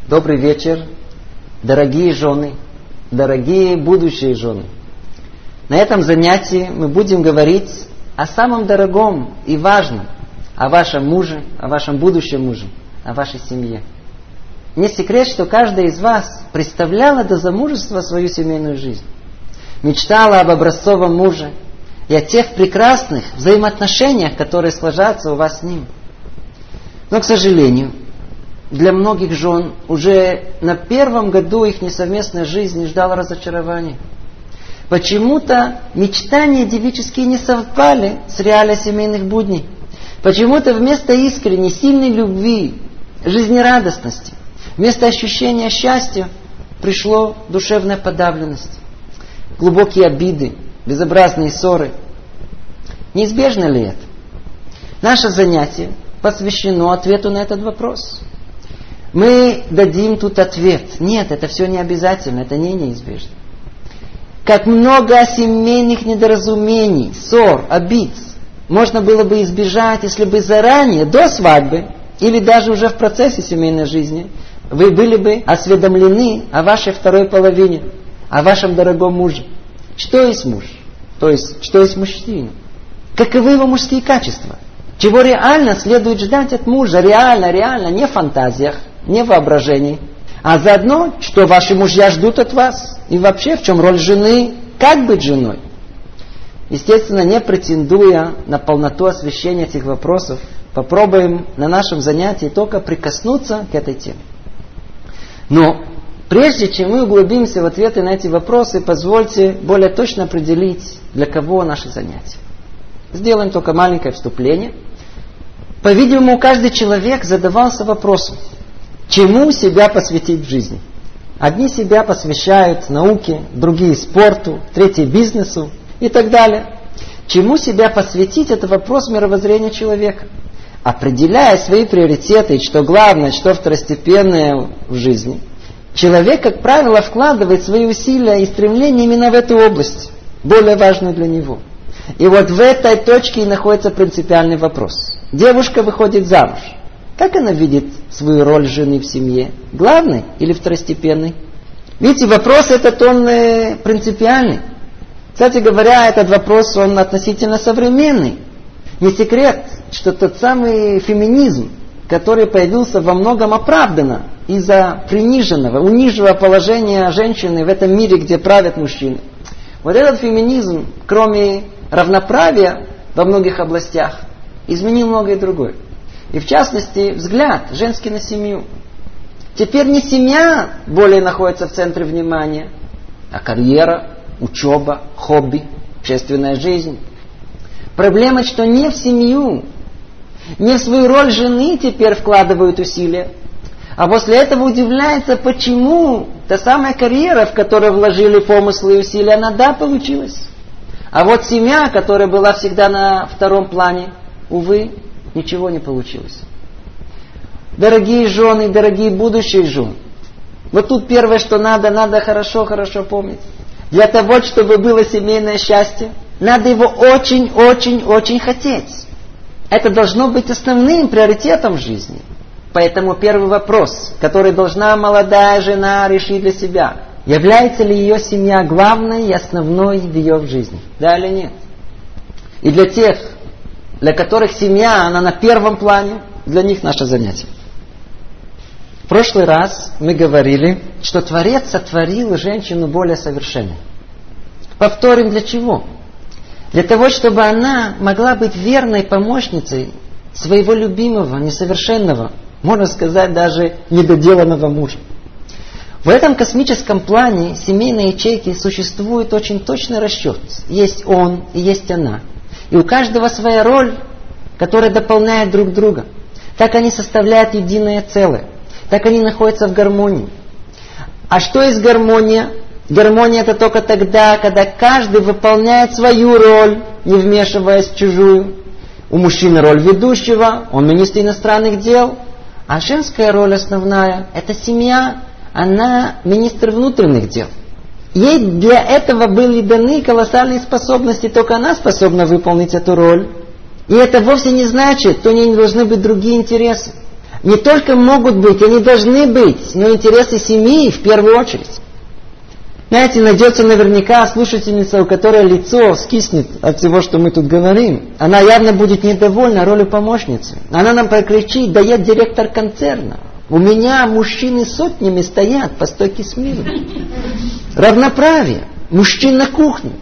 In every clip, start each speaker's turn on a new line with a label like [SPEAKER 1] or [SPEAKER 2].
[SPEAKER 1] Добрый вечер, дорогие жены, дорогие будущие жены. На этом занятии мы будем говорить о самом дорогом и важном, о вашем муже, о вашем будущем муже, о вашей семье. Не секрет, что каждая из вас представляла до замужества свою семейную жизнь. Мечтала об образцовом муже и о тех прекрасных взаимоотношениях, которые сложатся у вас с ним. Но, к сожалению, для многих жен уже на первом году их несовместной жизни ждало разочарование. Почему-то мечтания девические не совпали с реалией семейных будней. Почему-то вместо искренней, сильной любви, жизнерадостности, вместо ощущения счастья пришло душевная подавленность, глубокие обиды, безобразные ссоры. Неизбежно ли это? Наше занятие посвящено ответу на этот вопрос. Мы дадим тут ответ. Нет, это все не обязательно, это не неизбежно. Как много семейных недоразумений, ссор, обид можно было бы избежать, если бы заранее, до свадьбы, или даже уже в процессе семейной жизни, вы были бы осведомлены о вашей второй половине, о вашем дорогом муже. Что есть муж? То есть, что есть мужчина? Каковы его мужские качества? Чего реально следует ждать от мужа? Реально, не в фантазиях, не в воображении. А заодно, что ваши мужья ждут от вас. И вообще, в чем роль жены, как быть женой. Естественно, не претендуя на полноту освещения этих вопросов, попробуем на нашем занятии только прикоснуться к этой теме. Но прежде чем мы углубимся в ответы на эти вопросы, позвольте более точно определить, для кого наши занятия. Сделаем только маленькое вступление. По-видимому, каждый человек задавался вопросом, чему себя посвятить в жизни. Одни себя посвящают науке, другие спорту, третьи бизнесу и так далее. Чему себя посвятить – это вопрос мировоззрения человека. Определяя свои приоритеты, что главное, что второстепенное в жизни, человек, как правило, вкладывает свои усилия и стремления именно в эту область, более важную для него. И вот в этой точке и находится принципиальный вопрос. Девушка выходит замуж. Как она видит свою роль жены в семье? Главной или второстепенной? Видите, вопрос этот, он принципиальный. Кстати говоря, этот вопрос, он относительно современный. Не секрет, что тот самый феминизм, который появился во многом оправданно из-за приниженного, униженного положения женщины в этом мире, где правят мужчины. Вот этот феминизм, кроме равноправия во многих областях, изменил многое другое. И в частности, взгляд женский на семью. Теперь не семья более находится в центре внимания, а карьера, учеба, хобби, общественная жизнь. Проблема, что не в семью, не в свою роль жены теперь вкладывают усилия, а после этого удивляется, почему та самая карьера, в которую вложили помыслы и усилия, она да, получилась. А вот семья, которая была всегда на втором плане, увы, ничего не получилось. Дорогие жены, дорогие будущие жены, вот тут первое, что надо хорошо помнить. Для того, чтобы было семейное счастье, надо его очень хотеть. Это должно быть основным приоритетом в жизни. Поэтому первый вопрос, который должна молодая жена решить для себя, является ли ее семья главной и основной в ее жизни? Да или нет? И для тех, для которых семья, она на первом плане, для них наше занятие. В прошлый раз мы говорили, что Творец сотворил женщину более совершенной. Повторим, для чего? Для того, чтобы она могла быть верной помощницей своего любимого, несовершенного, можно сказать, даже недоделанного мужа. В этом космическом плане семейной ячейки существует очень точный расчет. Есть он и есть она. И у каждого своя роль, которая дополняет друг друга. Так они составляют единое целое. Так они находятся в гармонии. А что есть гармония? Гармония это только тогда, когда каждый выполняет свою роль, не вмешиваясь в чужую. У мужчины роль ведущего, он министр иностранных дел. А женская роль основная – это семья, она министр внутренних дел. Ей для этого были даны колоссальные способности, только она способна выполнить эту роль. И это вовсе не значит, что у нее не должны быть другие интересы. не только могут быть, они должны быть, но интересы семьи в первую очередь. Знаете, найдется наверняка слушательница, у которой лицо скиснет от всего, что мы тут говорим. Она явно будет недовольна ролью помощницы. Она нам прокричит: да я директор концерна. У меня мужчины сотнями стоят по стойке смирно. Равноправие. Мужчин на кухне.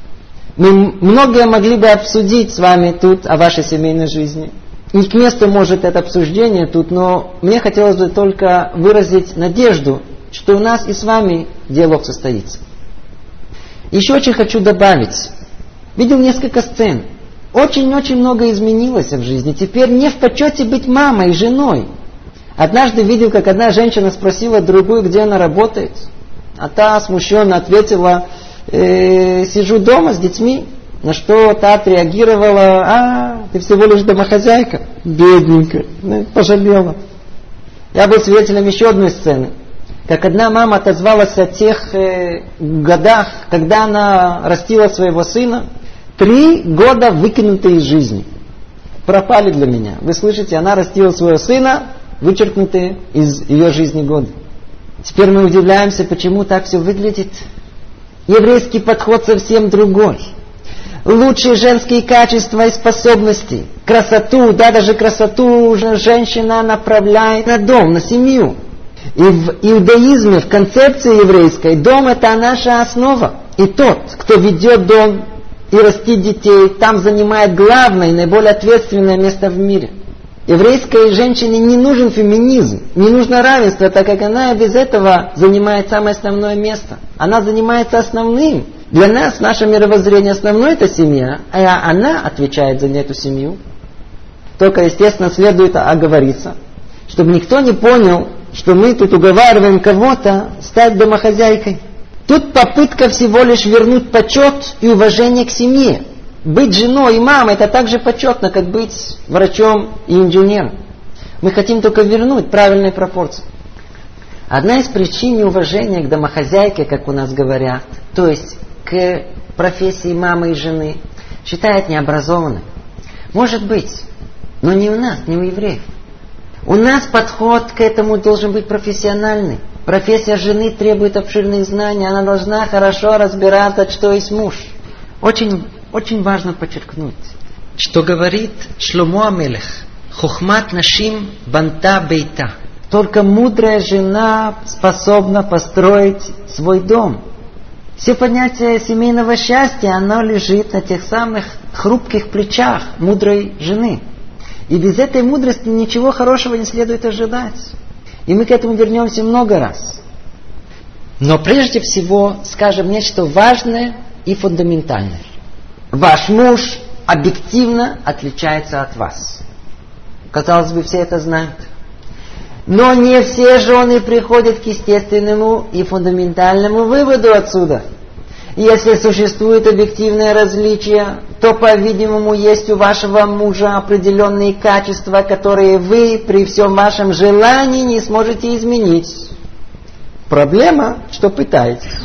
[SPEAKER 1] Мы многое могли бы обсудить с вами тут о вашей семейной жизни. Не к месту может это обсуждение тут, но мне хотелось бы только выразить надежду, что у нас и с вами диалог состоится. Еще очень хочу добавить. Видел несколько сцен. Очень-очень много изменилось в жизни. Теперь не в почете быть мамой и женой. Однажды видел, как одна женщина спросила другую, где она работает. А та смущенно ответила: сижу дома с детьми. На что та отреагировала: ты всего лишь домохозяйка. Бедненькая. Пожалела. Я был свидетелем еще одной сцены. Как одна мама отозвалась о тех годах, когда она растила своего сына. 3 года выкинутые из жизни. Пропали для меня. Вы слышите, она растила своего сына, вычеркнутые из ее жизни годы. Теперь мы удивляемся, почему так все выглядит. Еврейский подход совсем другой. Лучшие женские качества и способности. Красоту, даже красоту женщина направляет на дом, на семью. И в иудаизме, в концепции еврейской, дом — это наша основа. И тот, кто ведет дом и растит детей, там занимает главное и наиболее ответственное место в мире. Еврейской женщине не нужен феминизм, не нужно равенство, так как она без этого занимает самое основное место. Она занимается основным. Для нас, наше мировоззрение основное — это семья, а она отвечает за эту семью. Только, естественно, следует оговориться, чтобы никто не понял, что мы тут уговариваем кого-то стать домохозяйкой. Тут попытка всего лишь вернуть почет и уважение к семье. Быть женой и мамой — это так же почетно, как быть врачом и инженером. Мы хотим только вернуть правильные пропорции. Одна из причин неуважения к домохозяйке, как у нас говорят, то есть к профессии мамы и жены, считают необразованной. Может быть, но не у нас, не у евреев. У нас подход к этому должен быть профессиональный. Профессия жены требует обширных знаний. Она должна хорошо разбираться, что есть муж. Очень важно подчеркнуть, что говорит Шломо ха-Мелех: «Хохмат нашим банта бейта». Только мудрая жена способна построить свой дом. Все понятие семейного счастья, оно лежит на тех самых хрупких плечах мудрой жены. И без этой мудрости ничего хорошего не следует ожидать. И мы к этому вернемся много раз. Но прежде всего скажем нечто важное и фундаментальное. Ваш муж объективно отличается от вас. Казалось бы, все это знают. Но не все жены приходят к естественному и фундаментальному выводу отсюда. Если существует объективное различие, то, по-видимому, есть у вашего мужа определенные качества, которые вы при всем вашем желании не сможете изменить. Проблема, что пытаетесь.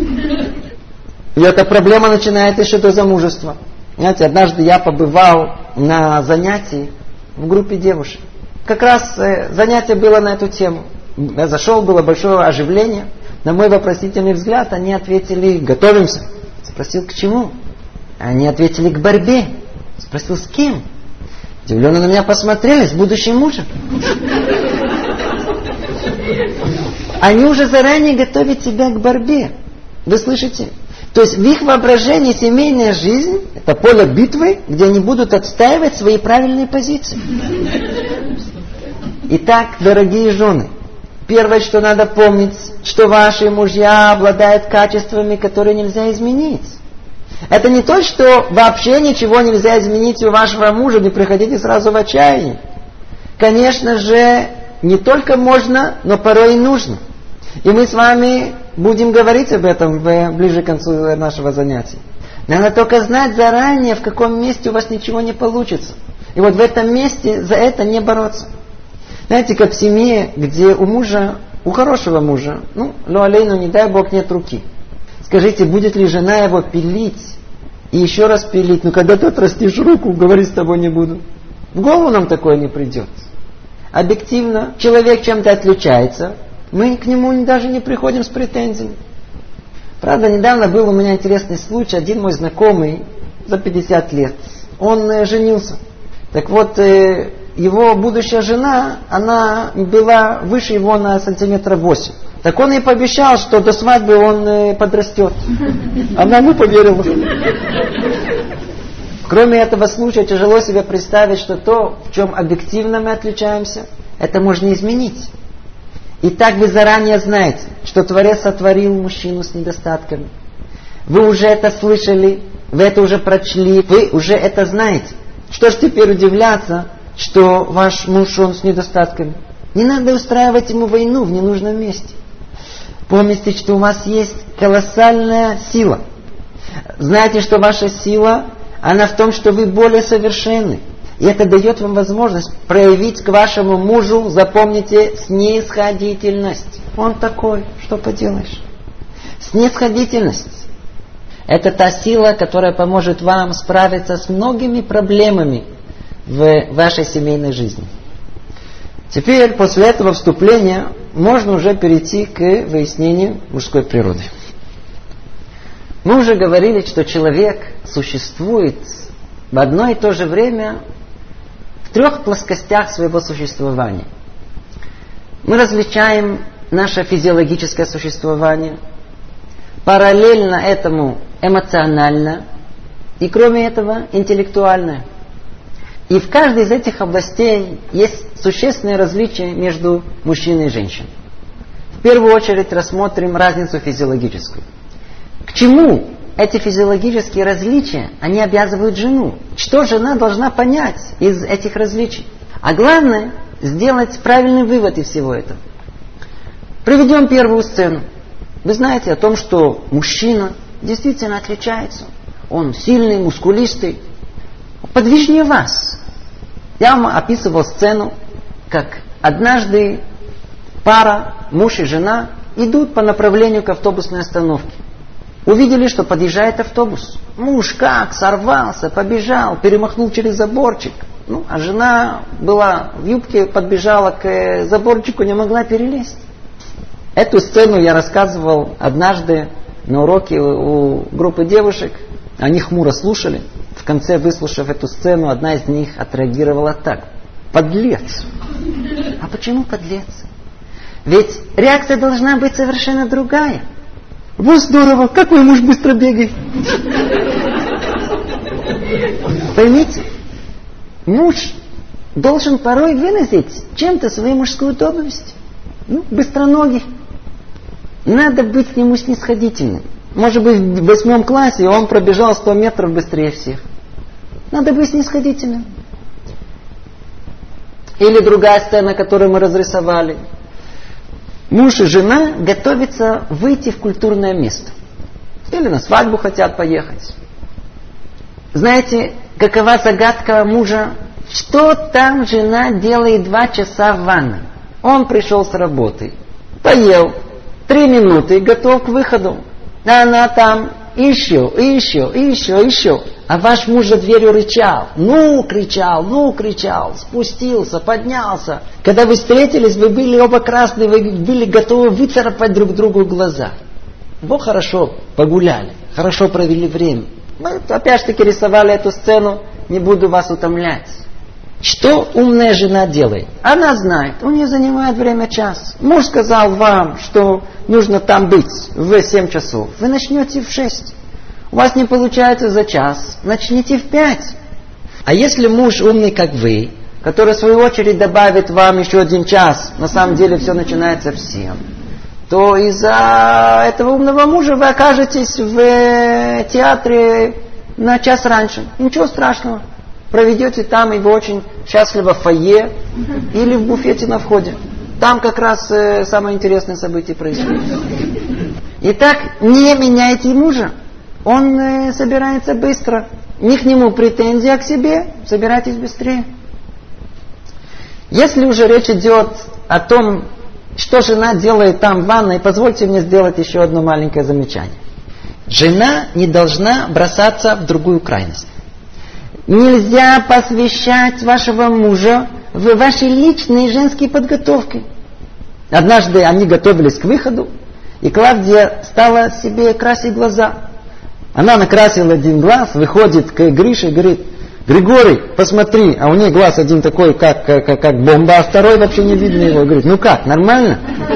[SPEAKER 1] И эта проблема начинается еще до замужества. Знаете, однажды я побывал на занятии в группе девушек. Как раз занятие было на эту тему. Я зашел, было большое оживление. На мой вопросительный взгляд они ответили: готовимся. Спросил: к чему? Они ответили: к борьбе. Спросил: с кем? Удивленно на меня посмотрели: с будущим мужем. Они уже заранее готовят себя к борьбе. Вы слышите? То есть в их воображении семейная жизнь — это поле битвы, где они будут отстаивать свои правильные позиции. Итак, дорогие жены, первое, что надо помнить, что ваши мужья обладают качествами, которые нельзя изменить. Это не то, что вообще ничего нельзя изменить у вашего мужа, не приходите сразу в отчаяние. Конечно же, не только можно, но порой и нужно. И мы с вами будем говорить об этом ближе к концу нашего занятия. Надо только знать заранее, в каком месте у вас ничего не получится. И вот в этом месте за это не бороться. Знаете, как в семье, где у мужа, у хорошего мужа, лоалейну, не дай Бог, нет руки. Скажите, будет ли жена его пилить и еще раз пилить? Когда ты отрастишь руку, говорить с тобой не буду. В голову нам такое не придет. объективно человек чем-то отличается, мы к нему даже не приходим с претензиями. Правда, недавно был у меня интересный случай. Один мой знакомый за 50 лет, он женился. Так вот, его будущая жена, она была выше его на сантиметра 8. Так он ей пообещал, что до свадьбы он подрастет. Она ему поверила. Кроме этого случая, тяжело себе представить, что то, в чем объективно мы отличаемся, это можно изменить. И так вы заранее знаете, что Творец сотворил мужчину с недостатками. Вы уже это слышали, вы это уже прочли, вы уже это знаете. Что ж теперь удивляться, что ваш муж, он с недостатками? Не надо устраивать ему войну в ненужном месте. Помните, что у вас есть колоссальная сила. Знаете, что ваша сила, она в том, что вы более совершенны. И это дает вам возможность проявить к вашему мужу, запомните, снисходительность. Он такой, что поделаешь. Снисходительность. Это та сила, которая поможет вам справиться с многими проблемами в вашей семейной жизни. Теперь, после этого вступления, можно уже перейти к выяснению мужской природы. Мы уже говорили, что человек существует в одно и то же время в 3 плоскостях своего существования. Мы различаем наше физиологическое существование, параллельно этому эмоционально и, кроме этого, интеллектуальное. И в каждой из этих областей есть существенные различия между мужчиной и женщиной. В первую очередь рассмотрим разницу физиологическую. К чему эти физиологические различия, они обязывают жену? Что жена должна понять из этих различий? А главное, сделать правильный вывод из всего этого. Приведем первую сцену. Вы знаете о том, что мужчина действительно отличается. Он сильный, мускулистый, подвижнее вас. Я вам описывал сцену, как однажды пара, муж и жена, идут по направлению к автобусной остановке. Увидели, что подъезжает автобус. Муж как сорвался, побежал, перемахнул через заборчик. А жена была в юбке, подбежала к заборчику, не могла перелезть. Эту сцену я рассказывал однажды на уроке у группы девушек. Они хмуро слушали. В конце, выслушав эту сцену, одна из них отреагировала так: подлец. А почему подлец? Ведь реакция должна быть совершенно другая. Вот здорово, как мой муж быстро бегает. Поймите, муж должен порой выразить чем-то свою мужскую доблесть. Быстроногий. Надо быть к нему снисходительным. Может быть, в 8 классе он пробежал 100 метров быстрее всех. Надо быть снисходительным. Или другая сцена, которую мы разрисовали. Муж и жена готовятся выйти в культурное место. Или на свадьбу хотят поехать. Знаете, какова загадка мужа? Что там жена делает 2 часа в ванной? Он пришел с работы, поел, 3 минуты, готов к выходу. А она там еще. А ваш муж за дверью рычал. Кричал, спустился, поднялся. Когда вы встретились, вы были оба красные, вы были готовы выцарапать друг другу глаза. Вы хорошо погуляли, хорошо провели время. Мы опять-таки рисовали эту сцену, не буду вас утомлять. Что умная жена делает? Она знает, у нее занимает время час. Муж сказал вам, что нужно там быть в 7 часов. Вы начнете в 6. У вас не получается за час, начните в 5. А если муж умный, как вы, который в свою очередь добавит вам еще 1 час, на самом деле все начинается в 7, то из-за этого умного мужа вы окажетесь в театре на час раньше. Ничего страшного. Проведете там его очень счастливо в фойе или в буфете на входе. Там как раз самое интересное событие происходит. Итак, не меняйте мужа. Он собирается быстро. Не к нему претензии, а к себе. Собирайтесь быстрее. Если уже речь идет о том, что жена делает там в ванной, позвольте мне сделать еще одно маленькое замечание. Жена не должна бросаться в другую крайность. Нельзя посвящать вашего мужа в вашей личной женской подготовке. Однажды они готовились к выходу, и Клавдия стала себе красить глаза. Она накрасила один глаз, выходит к Грише и говорит: Григорий, посмотри, а у нее глаз один такой, как бомба, а второй вообще не видно его. Говорит: ну как, нормально?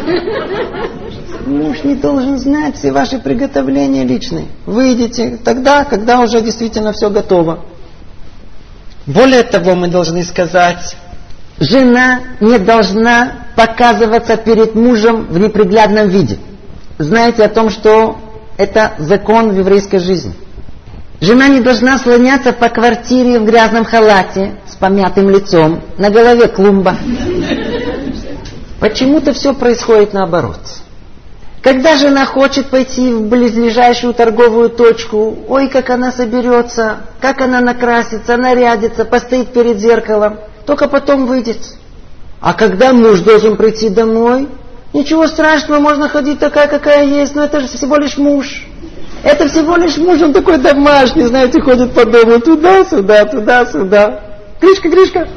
[SPEAKER 1] Муж не должен знать все ваши приготовления личные. Выйдете тогда, когда уже действительно все готово. Более того, мы должны сказать, жена не должна показываться перед мужем в неприглядном виде. Знаете о том, что это закон в еврейской жизни. Жена не должна слоняться по квартире в грязном халате с помятым лицом, на голове клумба. Почему-то все происходит наоборот. Когда жена хочет пойти в близлежащую торговую точку, ой, как она соберется, как она накрасится, нарядится, постоит перед зеркалом, только потом выйдет. А когда муж должен прийти домой, ничего страшного, можно ходить такая, какая есть, но это же всего лишь муж. Это всего лишь муж, он такой домашний, знаете, ходит по дому туда-сюда, туда-сюда. Гришка, Гришка.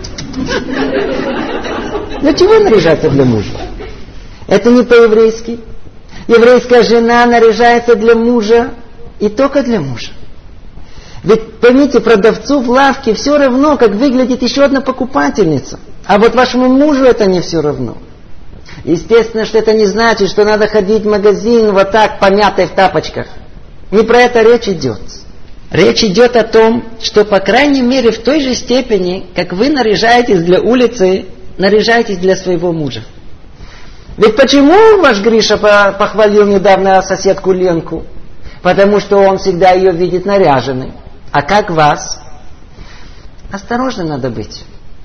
[SPEAKER 1] Для чего наряжаться для мужа? Это не по-еврейски. Еврейская жена наряжается для мужа и только для мужа. Ведь, поймите, продавцу в лавке все равно, как выглядит еще одна покупательница. А вот вашему мужу это не все равно. Естественно, что это не значит, что надо ходить в магазин вот так, помятой в тапочках. Не про это речь идет. Речь идет о том, что, по крайней мере, в той же степени, как вы наряжаетесь для улицы, наряжаетесь для своего мужа. Ведь почему ваш Гриша похвалил недавно соседку Ленку? Потому что он всегда ее видит наряженной. А как вас? Осторожно надо быть.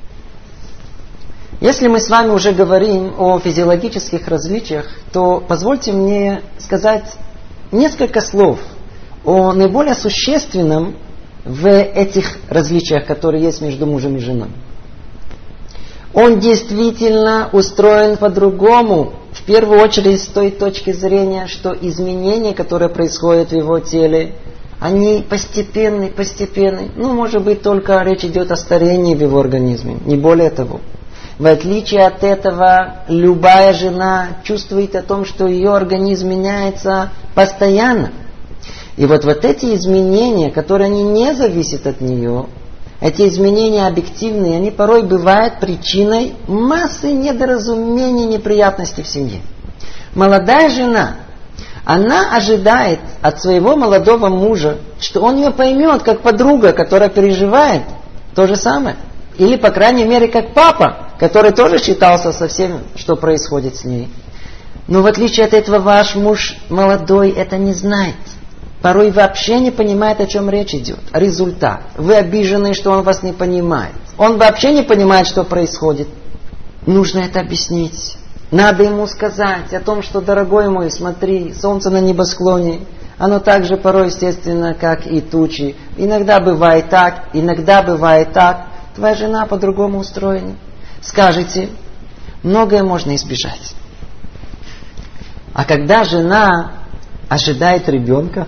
[SPEAKER 1] Если мы с вами уже говорим о физиологических различиях, то позвольте мне сказать несколько слов о наиболее существенном в этих различиях, которые есть между мужем и женой. Он действительно устроен по-другому, в первую очередь с той точки зрения, что изменения, которые происходят в его теле, они постепенны. Может быть, только речь идет о старении в его организме, не более того. В отличие от этого, любая жена чувствует о том, что ее организм меняется постоянно. И вот эти изменения, которые они не зависят от нее, эти изменения объективные, они порой бывают причиной массы недоразумений, неприятностей в семье. Молодая жена, она ожидает от своего молодого мужа, что он ее поймет, как подруга, которая переживает то же самое. Или, по крайней мере, как папа, который тоже считался со всем, что происходит с ней. Но в отличие от этого, ваш муж молодой это не знает. Порой вообще не понимает, о чем речь идет. Результат. Вы обижены, что он вас не понимает. Он вообще не понимает, что происходит. Нужно это объяснить. Надо ему сказать о том, что, дорогой мой, смотри, солнце на небосклоне, оно так же порой естественно, как и тучи. Иногда бывает так, иногда бывает так. Твоя жена по-другому устроена. Скажете, многое можно избежать. А когда жена ожидает ребенка,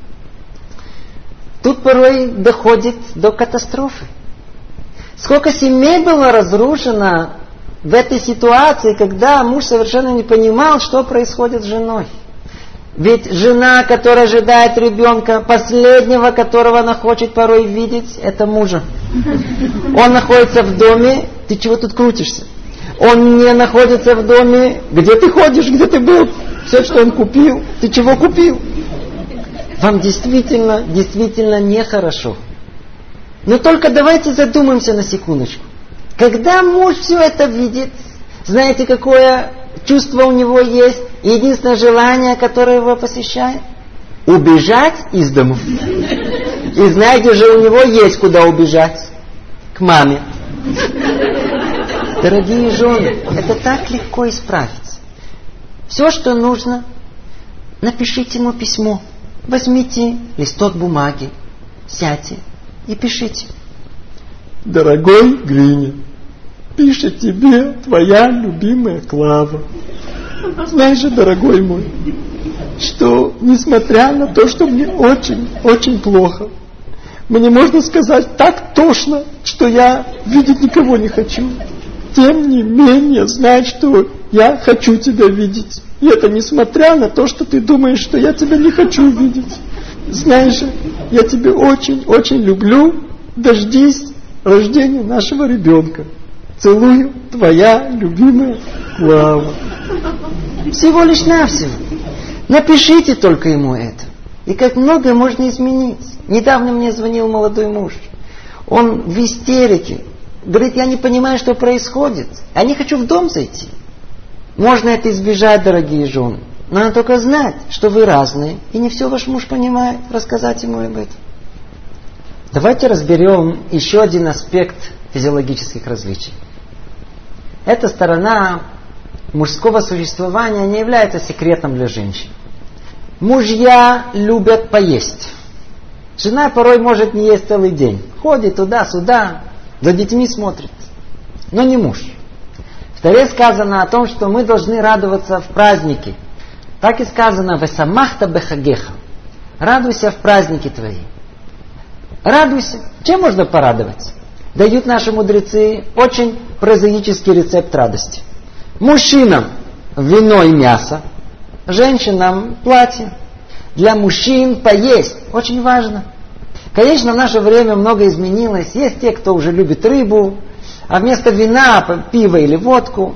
[SPEAKER 1] тут порой доходит до катастрофы. Сколько семей было разрушено в этой ситуации, когда муж совершенно не понимал, что происходит с женой. Ведь жена, которая ожидает ребенка, последнего, которого она хочет порой видеть, это мужа. Он находится в доме, ты чего тут крутишься? Он не находится в доме, где ты ходишь, где ты был? Все, что он купил, ты чего купил? Вам действительно нехорошо. Но только давайте задумаемся на секундочку. Когда муж все это видит, знаете, какое чувство у него есть? Единственное желание, которое его посещает? Убежать из дому. И знаете же, у него есть куда убежать. К маме. Дорогие жены, это так легко исправить. Все, что нужно, напишите ему письмо. Возьмите листок бумаги, сядьте и пишите. Дорогой Гриня, пишет тебе твоя любимая Клава. Знаешь же, дорогой мой, что несмотря на то, что мне очень плохо, мне можно сказать так тошно, что я видеть никого не хочу.
[SPEAKER 2] тем не менее, знай, что я хочу тебя видеть. И это несмотря на то, что ты думаешь, что я тебя не хочу видеть. Знаешь, я тебя очень-очень люблю. Дождись рождения нашего ребенка. Целую, твоя любимая Клава.
[SPEAKER 1] Всего лишь навсего. Напишите только ему это. И как многое можно изменить. Недавно мне звонил молодой муж. Он в истерике. Говорит, я не понимаю, что происходит. Я не хочу в дом зайти. Можно это избежать, дорогие жены. Надо только знать, что вы разные. И не все ваш муж понимает. Рассказать ему об этом. Давайте разберем еще один аспект физиологических различий. Эта сторона мужского существования не является секретом для женщин. Мужья любят поесть. Жена порой может не есть целый день. Ходит туда-сюда, за детьми смотрит. Но не муж. В Торе сказано о том, что мы должны радоваться в празднике. Так и сказано: «Весамахта бехагеха». Радуйся в празднике твои. Радуйся. Чем можно порадоваться? Дают наши мудрецы очень прозаический рецепт радости. Мужчинам вино и мясо, женщинам платье. Для мужчин поесть очень важно. Конечно, в наше время многое изменилось. Есть те, кто уже любит рыбу, а вместо вина пиво или водку.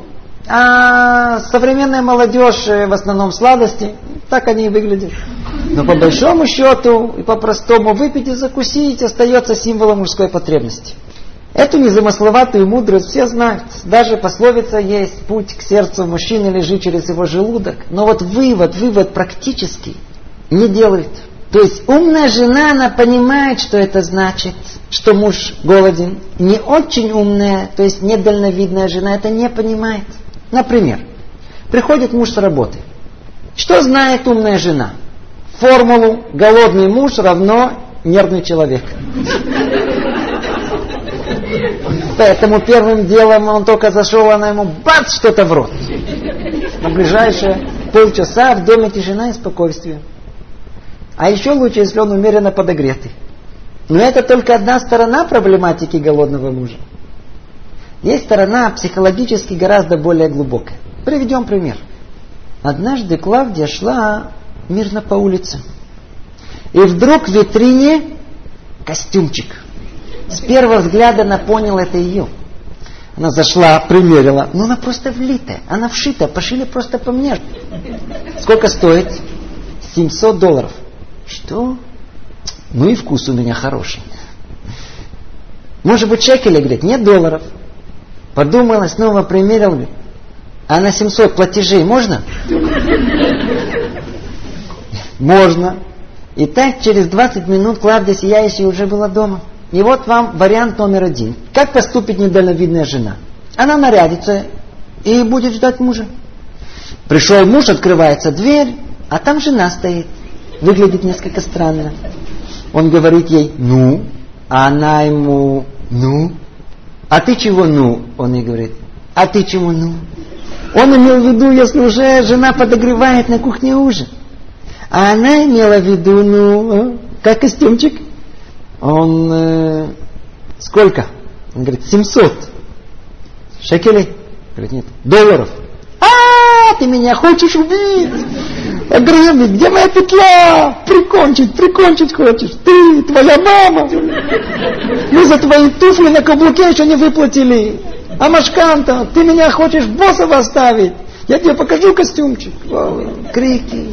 [SPEAKER 1] А современная молодежь в основном сладости. Так они и выглядят. Но по большому счету и по-простому выпить и закусить остается символом мужской потребности. Эту незамысловатую мудрость все знают. Даже пословица есть: путь к сердцу мужчины лежит через его желудок. Но вот вывод практически не делает. То есть умная жена, она понимает, что это значит, что муж голоден. Не очень умная, то есть недальновидная жена это не понимает. Например, приходит муж с работы. Что знает умная жена? Формулу: голодный муж равно нервный человек. Поэтому первым делом он только зашел, она ему бац, что-то в рот. На ближайшие полчаса в доме тишина и спокойствие. А еще лучше, если он умеренно подогретый. Но это только одна сторона проблематики голодного мужа. Есть сторона психологически гораздо более глубокая. Приведем пример. Однажды Клавдия шла мирно по улице. И вдруг в витрине костюмчик. С первого взгляда она поняла, это ее. Она зашла, примерила. Но она просто влитая. Она вшита. Пошили просто по мне. Сколько стоит? $700. Что? Ну и вкус у меня хороший. Может быть, шекели, говорит, нет долларов. Подумала, снова примерила, говорит, а на 700 платежей можно? Можно. И так через 20 минут Клавдия сияющая уже была дома. И вот вам вариант номер 1. Как поступит недальновидная жена? Она нарядится и будет ждать мужа. Пришел муж, открывается дверь, а там жена стоит. Выглядит несколько странно. Он говорит ей «ну», а она ему «ну». «А ты чего «ну»?» Он ей говорит. «А ты чего «ну»?» Он имел в виду, если уже жена подогревает на кухне ужин. А она имела в виду, ну, как костюмчик? Он, сколько? Он говорит, 700 шекелей. Говорит, нет, долларов. Ты меня хочешь убить? Ограбить, где моя петля? Прикончить хочешь. Ты, твоя мама. Мы за твои туфли на каблуке еще не выплатили. А машканта, ты меня хочешь боссова оставить? Я тебе покажу костюмчик. Крики.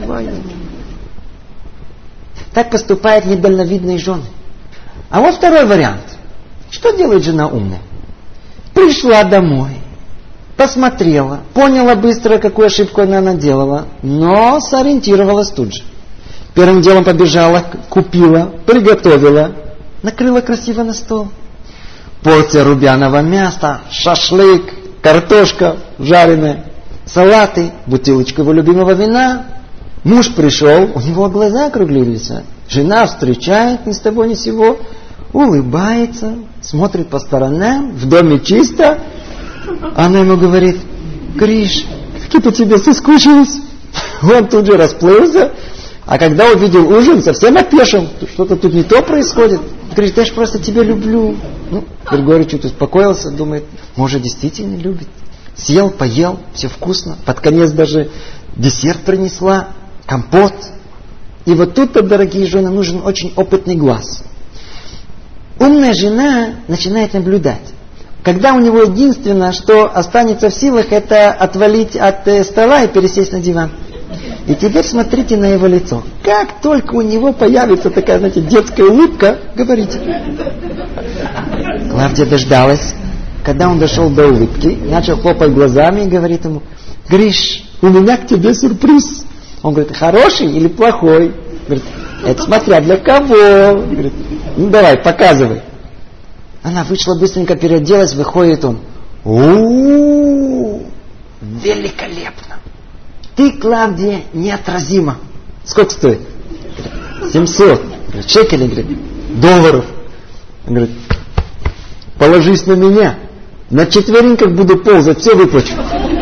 [SPEAKER 1] Так поступают недальновидные жены. А вот второй вариант. Что делает жена умная? Пришла домой, посмотрела, поняла быстро, какую ошибку она наделала, но сориентировалась тут же. Первым делом побежала, купила, приготовила, накрыла красиво на стол. Порция рубяного мяса, шашлык, картошка жареная, салаты, бутылочка его любимого вина. Муж пришел, у него глаза округлились. Жена встречает ни с того ни с сего, улыбается, смотрит по сторонам, в доме чисто. Она ему говорит: Гриш, как я по тебе соскучилась. Он тут же расплылся, А когда увидел ужин, совсем опешил. Что-то тут не то происходит. Говорит, я же просто тебя люблю. Ну, Григорий чуть успокоился, думает, может, действительно любит. Съел, поел, все вкусно. Под конец даже десерт принесла, компот. И вот тут-то, дорогие жены, нужен очень опытный глаз. Умная жена начинает наблюдать. Когда у него единственное, что останется в силах, это отвалить от стола и пересесть на диван. И теперь смотрите на его лицо. Как только у него появится такая, знаете, детская улыбка, говорите. Клавдия дождалась. Когда он дошел до улыбки, начал хлопать глазами и говорит ему, Гриш, у меня к тебе сюрприз. Он говорит, хороший или плохой? Говорит, это смотря для кого. Говорит, ну давай, показывай. Она вышла, быстренько переоделась, выходит он. У-у-у, великолепно. Ты, Клавдия, неотразима. Сколько стоит? 700. Говорит, шекелей, говорит, долларов. Он говорит, положись на меня. На четвереньках буду ползать, все выплачу.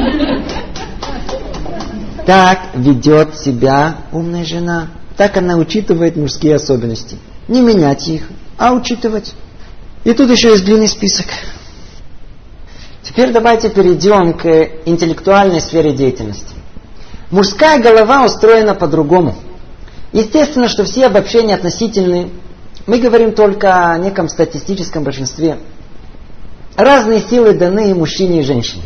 [SPEAKER 1] Так ведет себя умная жена. Так она учитывает мужские особенности. Не менять их, а учитывать. И тут еще есть длинный список. Теперь давайте перейдем к интеллектуальной сфере деятельности. Мужская голова устроена по-другому. Естественно, что все обобщения относительны. Мы говорим только о неком статистическом большинстве. Разные силы даны и мужчине, и женщине.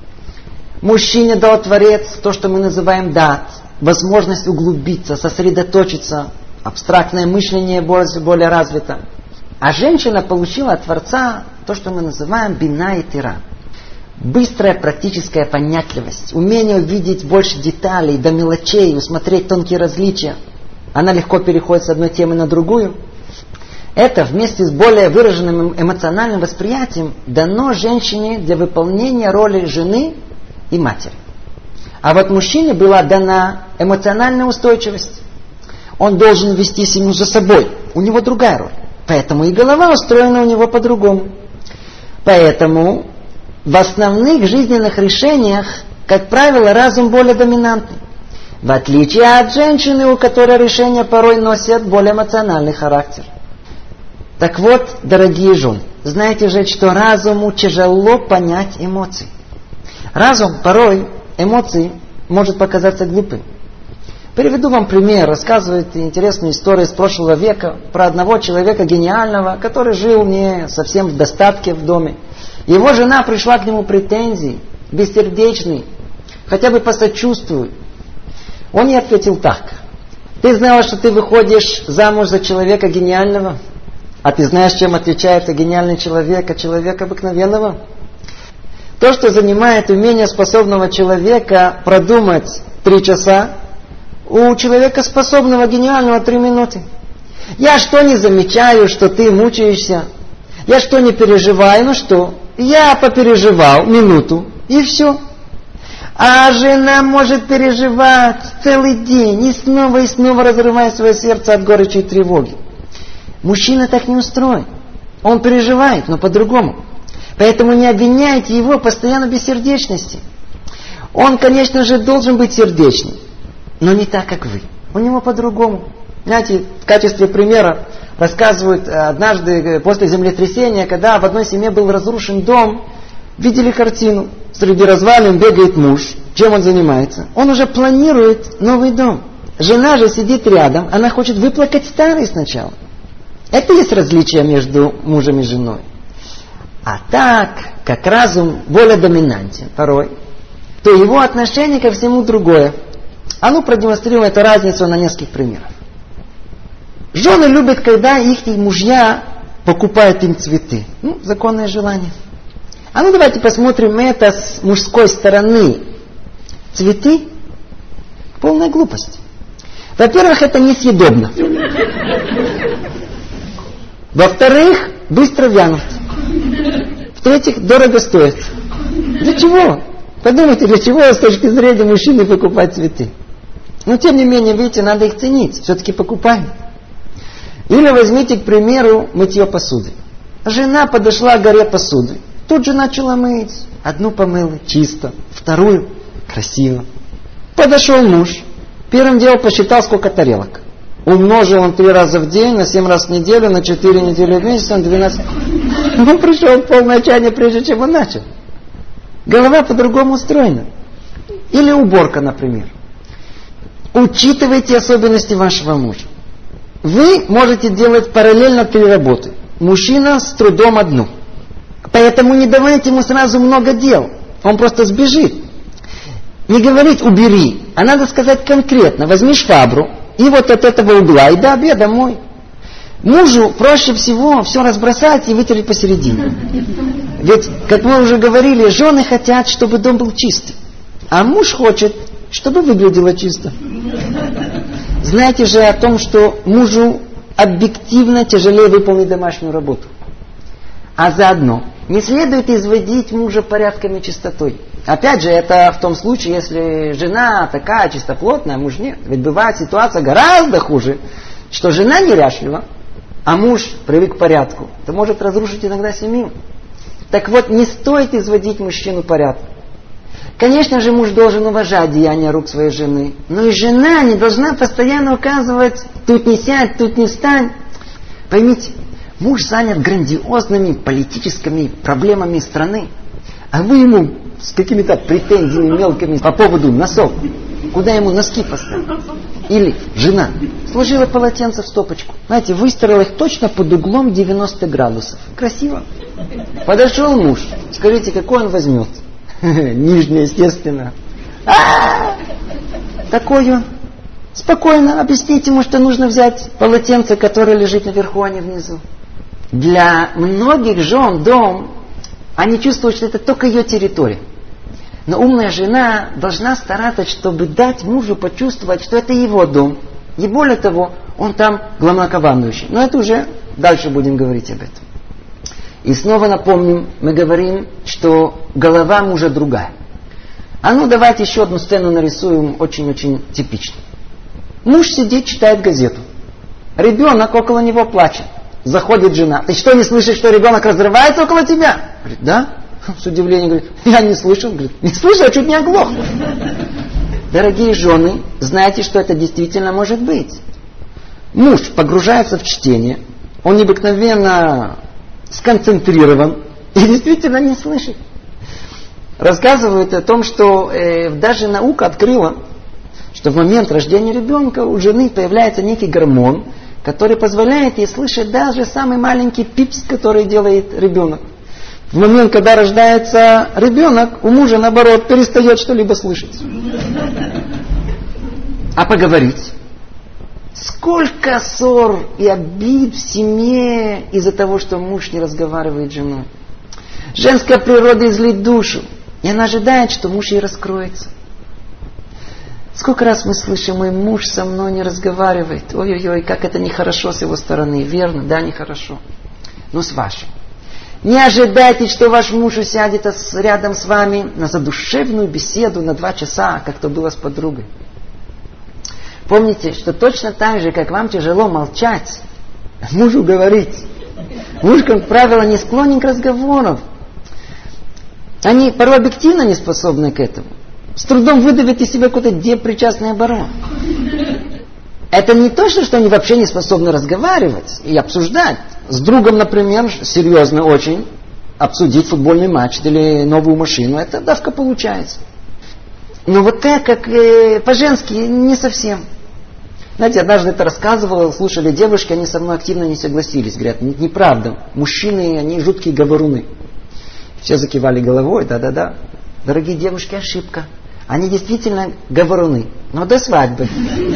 [SPEAKER 1] Мужчине дал Творец то, что мы называем дат, возможность углубиться, сосредоточиться, абстрактное мышление более развито. А женщина получила от Творца то, что мы называем бина и тира. Быстрая практическая понятливость, умение увидеть больше деталей, до мелочей, усмотреть тонкие различия. Она легко переходит с одной темы на другую. Это вместе с более выраженным эмоциональным восприятием дано женщине для выполнения роли жены и матери. А вот мужчине была дана эмоциональная устойчивость. Он должен вести семью за собой. У него другая роль. Поэтому и голова устроена у него по-другому. Поэтому в основных жизненных решениях, как правило, разум более доминантный. В отличие от женщины, у которой решения порой носят более эмоциональный характер. Так вот, дорогие жены, знаете же, что разуму тяжело понять эмоции. Разум порой эмоции может показаться глупым. Приведу вам пример. Рассказывает интересную историю из прошлого века про одного человека гениального, который жил не совсем в достатке в доме. Его жена пришла к нему претензий, бессердечный, хотя бы посочувствуй. Он ей ответил так. Ты знала, что ты выходишь замуж за человека гениального? А ты знаешь, чем отличается гениальный человек от человека обыкновенного? То, что занимает умение способного человека продумать 3 часа, у человека способного гениального 3 минуты. Я что не замечаю, что ты мучаешься? Я что не переживаю? Ну что? Я попереживал минуту, и все. А жена может переживать целый день, и снова разрывая свое сердце от горечи и тревоги. Мужчина так не устроен. Он переживает, но по-другому. Поэтому не обвиняйте его постоянно в бессердечности. Он, конечно же, должен быть сердечным, но не так, как вы. У него по-другому. Знаете, в качестве примера рассказывают, однажды после землетрясения, когда в одной семье был разрушен дом, видели картину. Среди развалин бегает муж. Чем он занимается? Он уже планирует новый дом. Жена же сидит рядом, она хочет выплакать старый сначала. Это есть различие между мужем и женой. А так, как разум более доминантен порой, то его отношение ко всему другое. А ну продемонстрируем эту разницу на нескольких примерах. Жены любят, когда их мужья покупают им цветы. Законное желание. А ну давайте посмотрим это с мужской стороны. Цветы – полная глупость. Во-первых, это несъедобно. Во-вторых, быстро вянут. В-третьих, дорого стоит. Для чего? Подумайте, для чего с точки зрения мужчины покупать цветы? Но тем не менее, видите, надо их ценить. Все-таки покупаем. Или возьмите, к примеру, мытье посуды. Жена подошла к горе посуды. Тут же начала мыть. Одну помыла, чисто. Вторую, красиво. Подошел муж. Первым делом посчитал, сколько тарелок. Умножил он 3 раза в день, на 7 раз в неделю, на 4 недели в месяц, на 12. Он пришел в полное отчаяние, прежде чем он начал. Голова по-другому устроена. Или уборка, например. Учитывайте особенности вашего мужа. Вы можете делать параллельно 3 работы. Мужчина с трудом одну. Поэтому не давайте ему сразу много дел. Он просто сбежит. Не говорить «убери», а надо сказать конкретно. Возьми швабру и вот от этого угла и до обеда мой. Мужу проще всего все разбросать и вытереть посередине. Ведь, как мы уже говорили, жены хотят, чтобы дом был чистый. А муж хочет, чтобы выглядело чисто. Знаете же о том, что мужу объективно тяжелее выполнить домашнюю работу. А заодно не следует изводить мужа порядком и чистотой. Опять же, это в том случае, если жена такая чистоплотная, а муж нет. Ведь бывает ситуация гораздо хуже, что жена неряшлива, а муж привык к порядку. Это может разрушить иногда семью. Так вот, не стоит изводить мужчину порядком. Конечно же, муж должен уважать деяния рук своей жены. Но и жена не должна постоянно указывать: тут не сядь, тут не встань. Поймите, муж занят грандиозными политическими проблемами страны. А вы ему с какими-то претензиями мелкими по поводу носов. Куда ему носки поставить? Или жена сложила полотенце в стопочку. Знаете, выстроила их точно под углом 90 градусов. Красиво. Подошел муж. Скажите, какой он возьмет? Нижнее, естественно. Такой он. Спокойно объясните ему, что нужно взять полотенце, которое лежит наверху, а не внизу. Для многих жен дом, они чувствуют, что это только ее территория. Но умная жена должна стараться, чтобы дать мужу почувствовать, что это его дом. И более того, он там главнокомандующий. Но это уже дальше будем говорить об этом. И снова напомним, мы говорим, что голова мужа другая. А ну давайте еще одну сцену нарисуем, очень-очень типично. Муж сидит, читает газету. Ребенок около него плачет. Заходит жена. Ты что, не слышишь, что ребенок разрывается около тебя? Говорит, да? С удивлением говорит, я не слышал. Говорит, не слышал, я чуть не оглох. Дорогие жены, знаете, что это действительно может быть. Муж погружается в чтение, он необыкновенно сконцентрирован и действительно не слышит. Рассказывают о том, что даже наука открыла, что в момент рождения ребенка у жены появляется некий гормон, который позволяет ей слышать даже самый маленький пипс, который делает ребенок. В момент, когда рождается ребенок, у мужа, наоборот, перестает что-либо слышать. А поговорить? Сколько ссор и обид в семье из-за того, что муж не разговаривает с женой. Женская природа излит душу, и она ожидает, что муж ей раскроется. Сколько раз мы слышим, мой муж со мной не разговаривает. Ой-ой-ой, как это нехорошо с его стороны. Верно, да, нехорошо. Но с вашей. Не ожидайте, что ваш муж усядет рядом с вами на задушевную беседу на 2 часа, как то было с подругой. Помните, что точно так же, как вам тяжело молчать, мужу говорить. Муж, как правило, не склонен к разговорам. Они порой объективно не способны к этому. С трудом выдавят из себя какой-то депричастный оборот. Это не то, что они вообще не способны разговаривать и обсуждать. С другом, например, серьезно очень обсудить футбольный матч или новую машину. Это давка получается. Но вот так, как по-женски, не совсем. Знаете, однажды это рассказывала, слушали девушки, они со мной активно не согласились. Говорят, неправда. Мужчины, они жуткие говоруны. Все закивали головой, да-да-да. Дорогие девушки, ошибка. Они действительно говоруны. Но до свадьбы.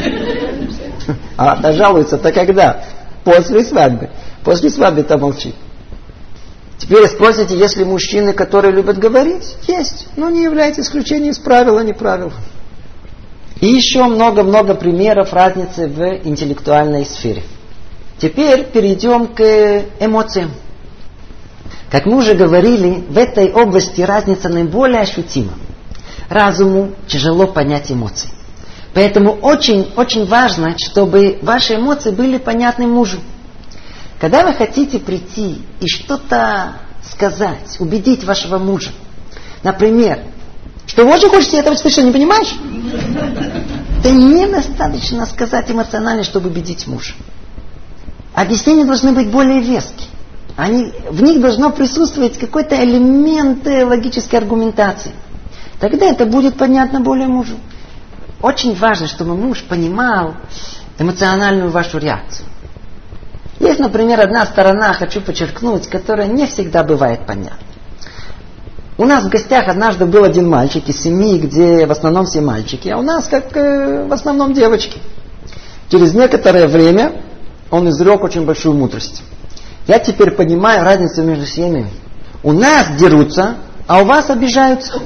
[SPEAKER 1] А дожалуются-то когда? После свадьбы. После свадьбы-то молчит. Теперь спросите, есть ли мужчины, которые любят говорить? Есть. Но не является исключением из правила, не правил. И еще много-много примеров разницы в интеллектуальной сфере. Теперь перейдем к эмоциям. Как мы уже говорили, в этой области разница наиболее ощутима. Разуму тяжело понять эмоции. Поэтому очень важно, чтобы ваши эмоции были понятны мужу. Когда вы хотите прийти и что-то сказать, убедить вашего мужа, например, что вы очень хочете этого слышать, не понимаешь? Да не недостаточно сказать эмоционально, чтобы убедить мужа. Объяснения должны быть более веские. В них должно присутствовать какой-то элемент логической аргументации. Тогда это будет понятно более мужу. Очень важно, чтобы муж понимал эмоциональную вашу реакцию. Есть, например, одна сторона, хочу подчеркнуть, которая не всегда бывает понятна. У нас в гостях однажды был один мальчик из семьи, где в основном все мальчики, а у нас как в основном девочки. Через некоторое время он изрек очень большую мудрость. Я теперь понимаю разницу между семьями. У нас дерутся, а у вас обижаются.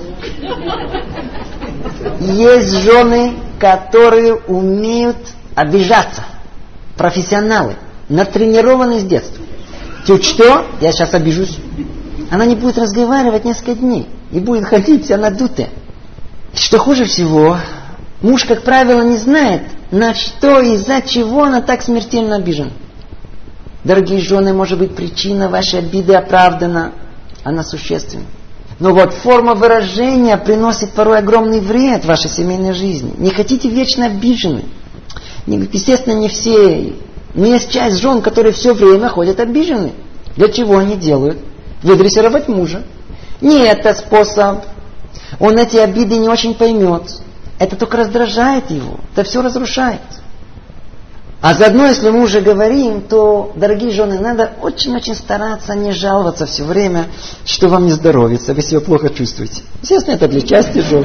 [SPEAKER 1] Есть жены, которые умеют обижаться. Профессионалы. Натренированы с детства. Чуть что, я сейчас обижусь. Она не будет разговаривать несколько дней. И будет ходить вся надутая. Что хуже всего, муж, как правило, не знает, на что и из-за чего она так смертельно обижена. Дорогие жены, может быть, причина вашей обиды оправдана. Она существенна. Но вот форма выражения приносит порой огромный вред вашей семейной жизни. Не хотите вечно обижены. Естественно, не все. Но есть часть жен, которые все время ходят обижены. Для чего они делают? Выдрессировать мужа. Не это способ. Он эти обиды не очень поймет. Это только раздражает его. Это все разрушает. А заодно, если мы уже говорим, то, дорогие жены, надо очень-очень стараться не жаловаться все время, что вам не здоровится, вы себя плохо чувствуете. Естественно, это для части жен.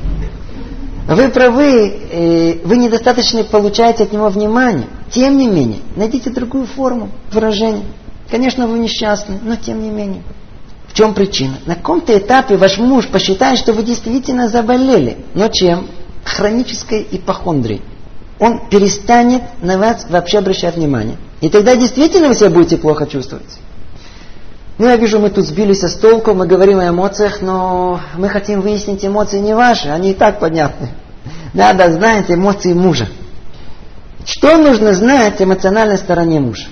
[SPEAKER 1] Вы правы, вы недостаточно получаете от него внимания. Тем не менее, найдите другую форму выражения. Конечно, вы несчастны, но тем не менее. В чем причина? На каком-то этапе ваш муж посчитает, что вы действительно заболели. Но чем? Хронической ипохондрией. Он перестанет на вас вообще обращать внимание. И тогда действительно вы себя будете плохо чувствовать. Ну, я вижу, мы тут сбились с толку, мы говорим о эмоциях, но мы хотим выяснить эмоции не ваши, они и так понятны. Надо знать эмоции мужа. Что нужно знать о эмоциональной стороне мужа?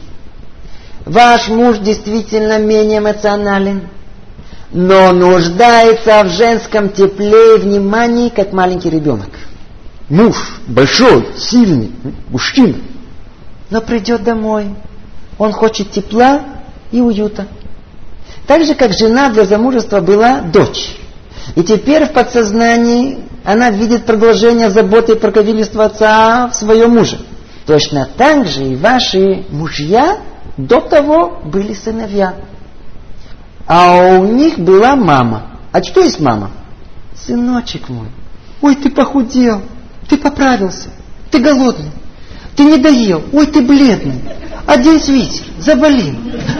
[SPEAKER 1] Ваш муж действительно менее эмоционален, но нуждается в женском тепле и внимании, как маленький ребенок. Муж большой, сильный, мужчина. Но придет домой. Он хочет тепла и уюта. Так же, как жена для замужества была дочь. И теперь в подсознании она видит продолжение заботы и покровительства отца в своем муже. Точно так же и ваши мужья до того были сыновья. А у них была мама. А что есть мама? Сыночек мой, ой, ты похудел. Ты поправился. Ты голодный. Ты не доел. Ой, ты бледный. Одень свитер. Заболел.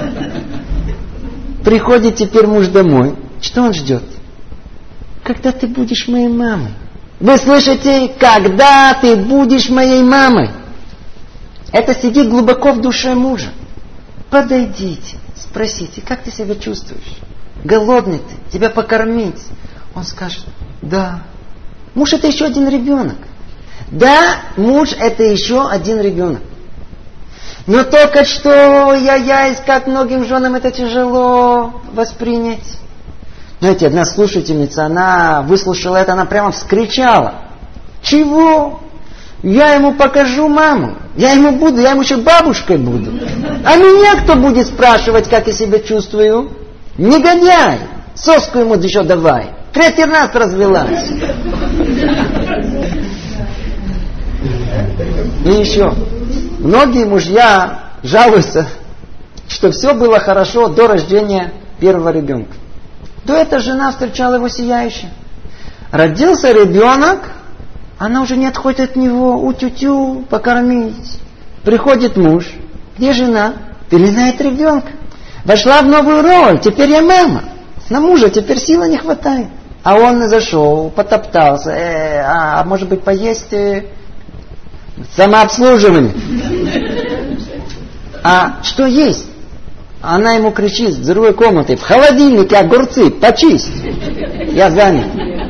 [SPEAKER 1] Приходит теперь муж домой. Что он ждет? Когда ты будешь моей мамой? Вы слышите? Когда ты будешь моей мамой? Это сидит глубоко в душе мужа. Подойдите, спросите, как ты себя чувствуешь? Голодный ты? Тебя покормить? Он скажет, да. Муж это еще один ребенок. Да, муж это еще один ребенок. Но только что, как многим женам это тяжело воспринять. Знаете, одна слушательница, она выслушала это, она прямо вскричала. Чего? Я ему покажу маму. Я ему еще бабушкой буду. А меня кто будет спрашивать, как я себя чувствую? Негодяй! Соску ему еще давай. 3-й раз развелась. И еще. Многие мужья жалуются, что все было хорошо до рождения первого ребенка. До этого жена встречала его сияющим. Родился ребенок, она уже не отходит от него, утю-тю, покормить. Приходит муж, где жена? Пеленает ребенка. Вошла в новую роль, теперь я мама. На мужа теперь силы не хватает. А он зашел, потоптался. А может быть поесть самообслуживание. А что есть? Она ему кричит с другой комнаты: в холодильнике огурцы, почисть. Я занят.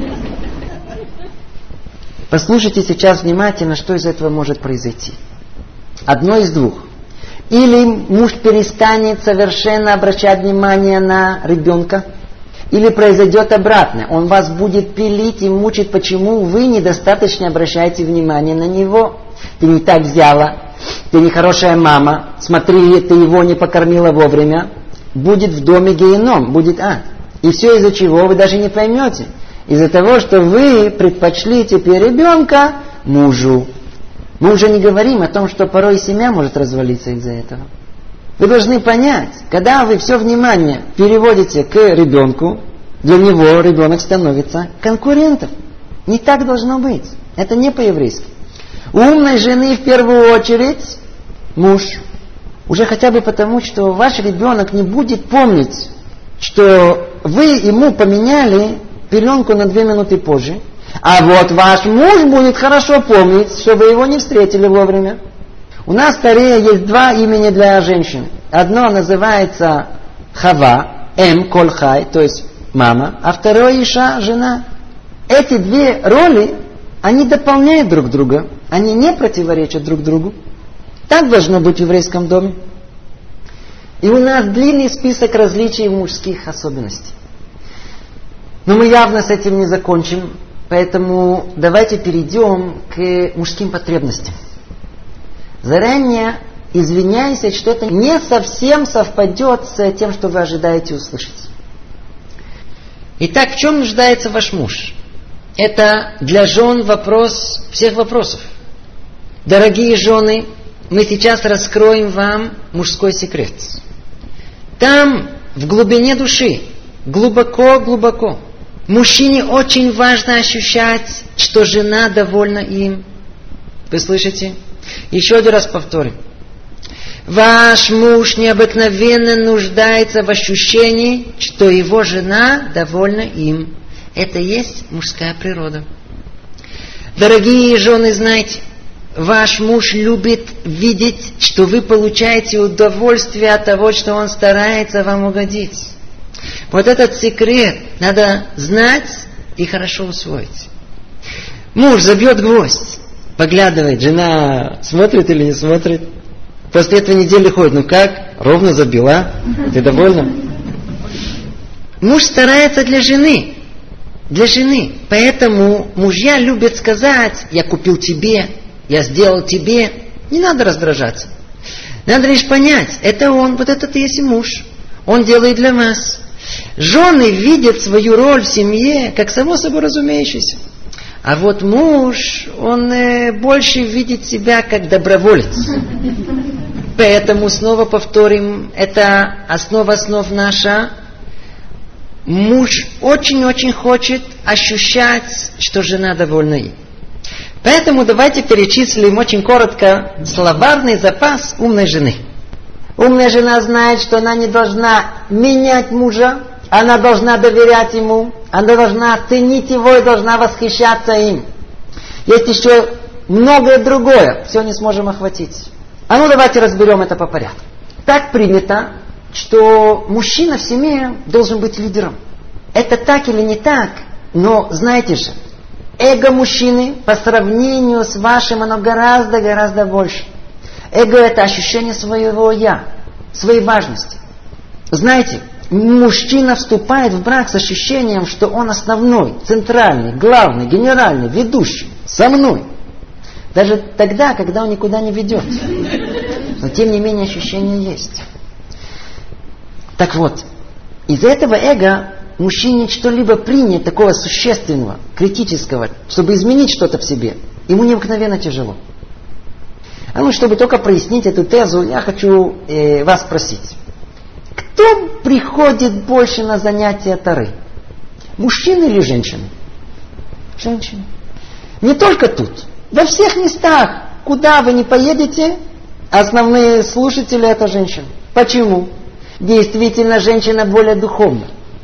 [SPEAKER 1] Послушайте сейчас внимательно, что из этого может произойти. Одно из двух. Или муж перестанет совершенно обращать внимание на ребенка, Или произойдет обратное. Он вас будет пилить и мучить, почему вы недостаточно обращаете внимание на него. Ты не так взяла, ты нехорошая мама, смотри, ты его не покормила вовремя. Будет в доме геном, будет ад. И все из-за чего вы даже не поймете. Из-за того, что вы предпочли теперь ребенка мужу. Мы уже не говорим о том, что порой семья может развалиться из-за этого. Вы должны понять, когда вы все внимание переводите к ребенку, для него ребенок становится конкурентом. Не так должно быть. Это не по-еврейски. У умной жены в первую очередь муж. Уже хотя бы потому, что ваш ребенок не будет помнить, что вы ему поменяли пеленку на 2 минуты позже, а вот ваш муж будет хорошо помнить, что вы его не встретили вовремя. У нас в Торе есть 2 имени для женщин. Одно называется Хава, Коль Хай, то есть мама, а второе Иша, жена. Эти 2 роли, они дополняют друг друга, они не противоречат друг другу. Так должно быть в еврейском доме. И у нас длинный список различий мужских особенностей. Но мы явно с этим не закончим, поэтому давайте перейдем к мужским потребностям. Заранее извиняюсь, если что-то не совсем совпадет с тем, что вы ожидаете услышать. Итак, в чем нуждается ваш муж? Это для жен вопрос всех вопросов. Дорогие жены, мы сейчас раскроем вам мужской секрет. Там, в глубине души, глубоко-глубоко, мужчине очень важно ощущать, что жена довольна им. Вы слышите? Еще один раз повторим. Ваш муж необыкновенно нуждается в ощущении, что его жена довольна им. Это и есть мужская природа. Дорогие жены, знайте, ваш муж любит видеть, что вы получаете удовольствие от того, что он старается вам угодить. Вот этот секрет надо знать и хорошо усвоить. Муж забьет гвоздь, поглядывает, жена смотрит или не смотрит. После этого недели ходит, ну как? Ровно забила? Ты довольна? Муж старается для жены. Для жены. Поэтому мужья любят сказать, я купил тебе, я сделал тебе. Не надо раздражаться. Надо лишь понять, это он, вот этот и есть муж. Он делает для вас. Жены видят свою роль в семье, как само собой разумеющееся. А вот муж, он больше видит себя как доброволец. Поэтому снова повторим, это основа основ наша. Муж очень-очень хочет ощущать, что жена довольна им. Поэтому давайте перечислим очень коротко словарный запас умной жены. Умная жена знает, что она не должна менять мужа, она должна доверять ему, она должна ценить его и должна восхищаться им. Есть еще многое другое, все не сможем охватить. А ну давайте разберем это по порядку. Так принято, что мужчина в семье должен быть лидером. Это так или не так, но знаете же, эго мужчины по сравнению с вашим, оно гораздо больше. Эго — это ощущение своего «я», своей важности. Знаете, мужчина вступает в брак с ощущением, что он основной, центральный, главный, генеральный, ведущий, со мной. Даже тогда, когда он никуда не ведет. Но тем не менее ощущение есть. Так вот, из-за этого эго мужчине что-либо принять такого существенного, критического, чтобы изменить что-то в себе, ему необыкновенно тяжело. А ну, чтобы только прояснить эту тезу, я хочу вас спросить. Кто приходит больше на занятия Торы? Мужчины или женщины? Женщины. Не только тут. Во всех местах, куда вы не поедете, основные слушатели — это женщины. Почему? Действительно, женщина более духовна.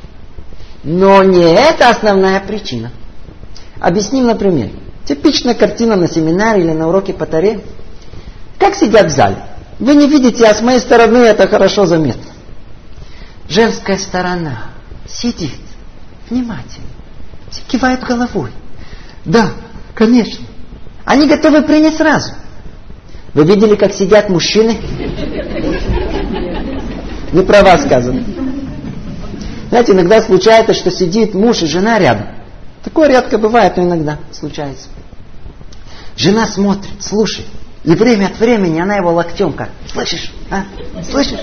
[SPEAKER 1] Но не это основная причина. Объясним на примере. Типичная картина на семинаре или на уроке по Торе. Как сидят в зале? Вы не видите, а с моей стороны это хорошо заметно. Женская сторона сидит внимательно, кивает головой. Да, конечно. Они готовы принять сразу. Вы видели, как сидят мужчины? Не про вас сказано. Знаете, иногда случается, что сидит муж и жена рядом. Такое редко бывает, но иногда случается. Жена смотрит, слушает. И время от времени она его локтем как: слышишь? А? Слышишь?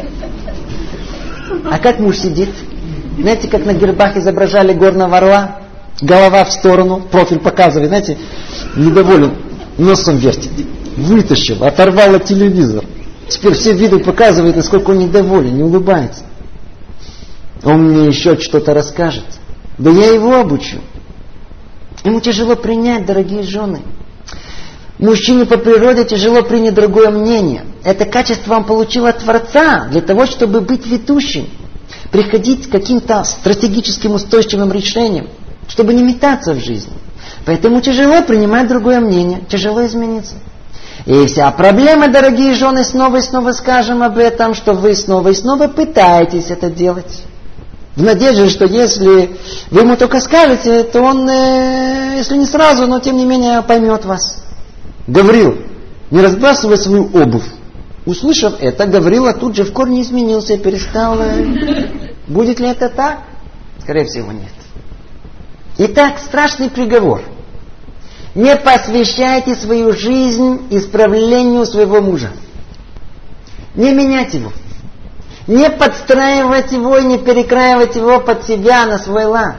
[SPEAKER 1] А как муж сидит? Знаете, как на гербах изображали горного орла? Голова в сторону, профиль показывает, знаете, недоволен, носом вертит. Вытащил, оторвал от телевизора. Теперь все виды показывают, насколько он недоволен, не улыбается. Он мне еще что-то расскажет. Да я его обучу. Ему тяжело принять, дорогие жены. Мужчине по природе тяжело принять другое мнение. Это качество он получил от Творца для того, чтобы быть ведущим, приходить к каким-то стратегическим устойчивым решениям, чтобы не метаться в жизни. Поэтому тяжело принимать другое мнение, тяжело измениться. И вся проблема, дорогие жены, снова и снова скажем об этом, что вы снова и снова пытаетесь это делать. В надежде, что если вы ему только скажете, то он, если не сразу, но тем не менее поймет вас. Гаврил, не разбрасывай свою обувь. Услышав это, Гаврила тут же в корне изменился и перестал. Будет ли это так? Скорее всего, нет. Итак, страшный приговор. Не посвящайте свою жизнь исправлению своего мужа. Не менять его. Не подстраивать его и не перекраивать его под себя на свой лад.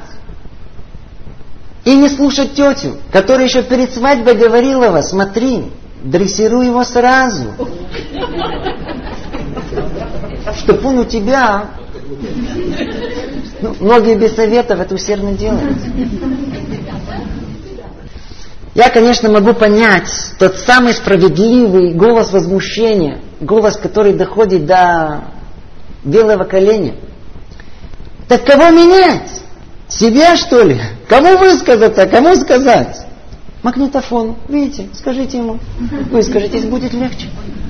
[SPEAKER 1] И не слушать тетю, которая еще перед свадьбой говорила вас: смотри, дрессируй его сразу. Чтоб он у тебя... многие без советов это усердно делают. Я, конечно, могу понять тот самый справедливый голос возмущения, голос, который доходит до белого коленя. Так кого менять? Себя, что ли? Кому высказаться, кому сказать? Магнитофон, видите, скажите ему. Выскажитесь, будет легче.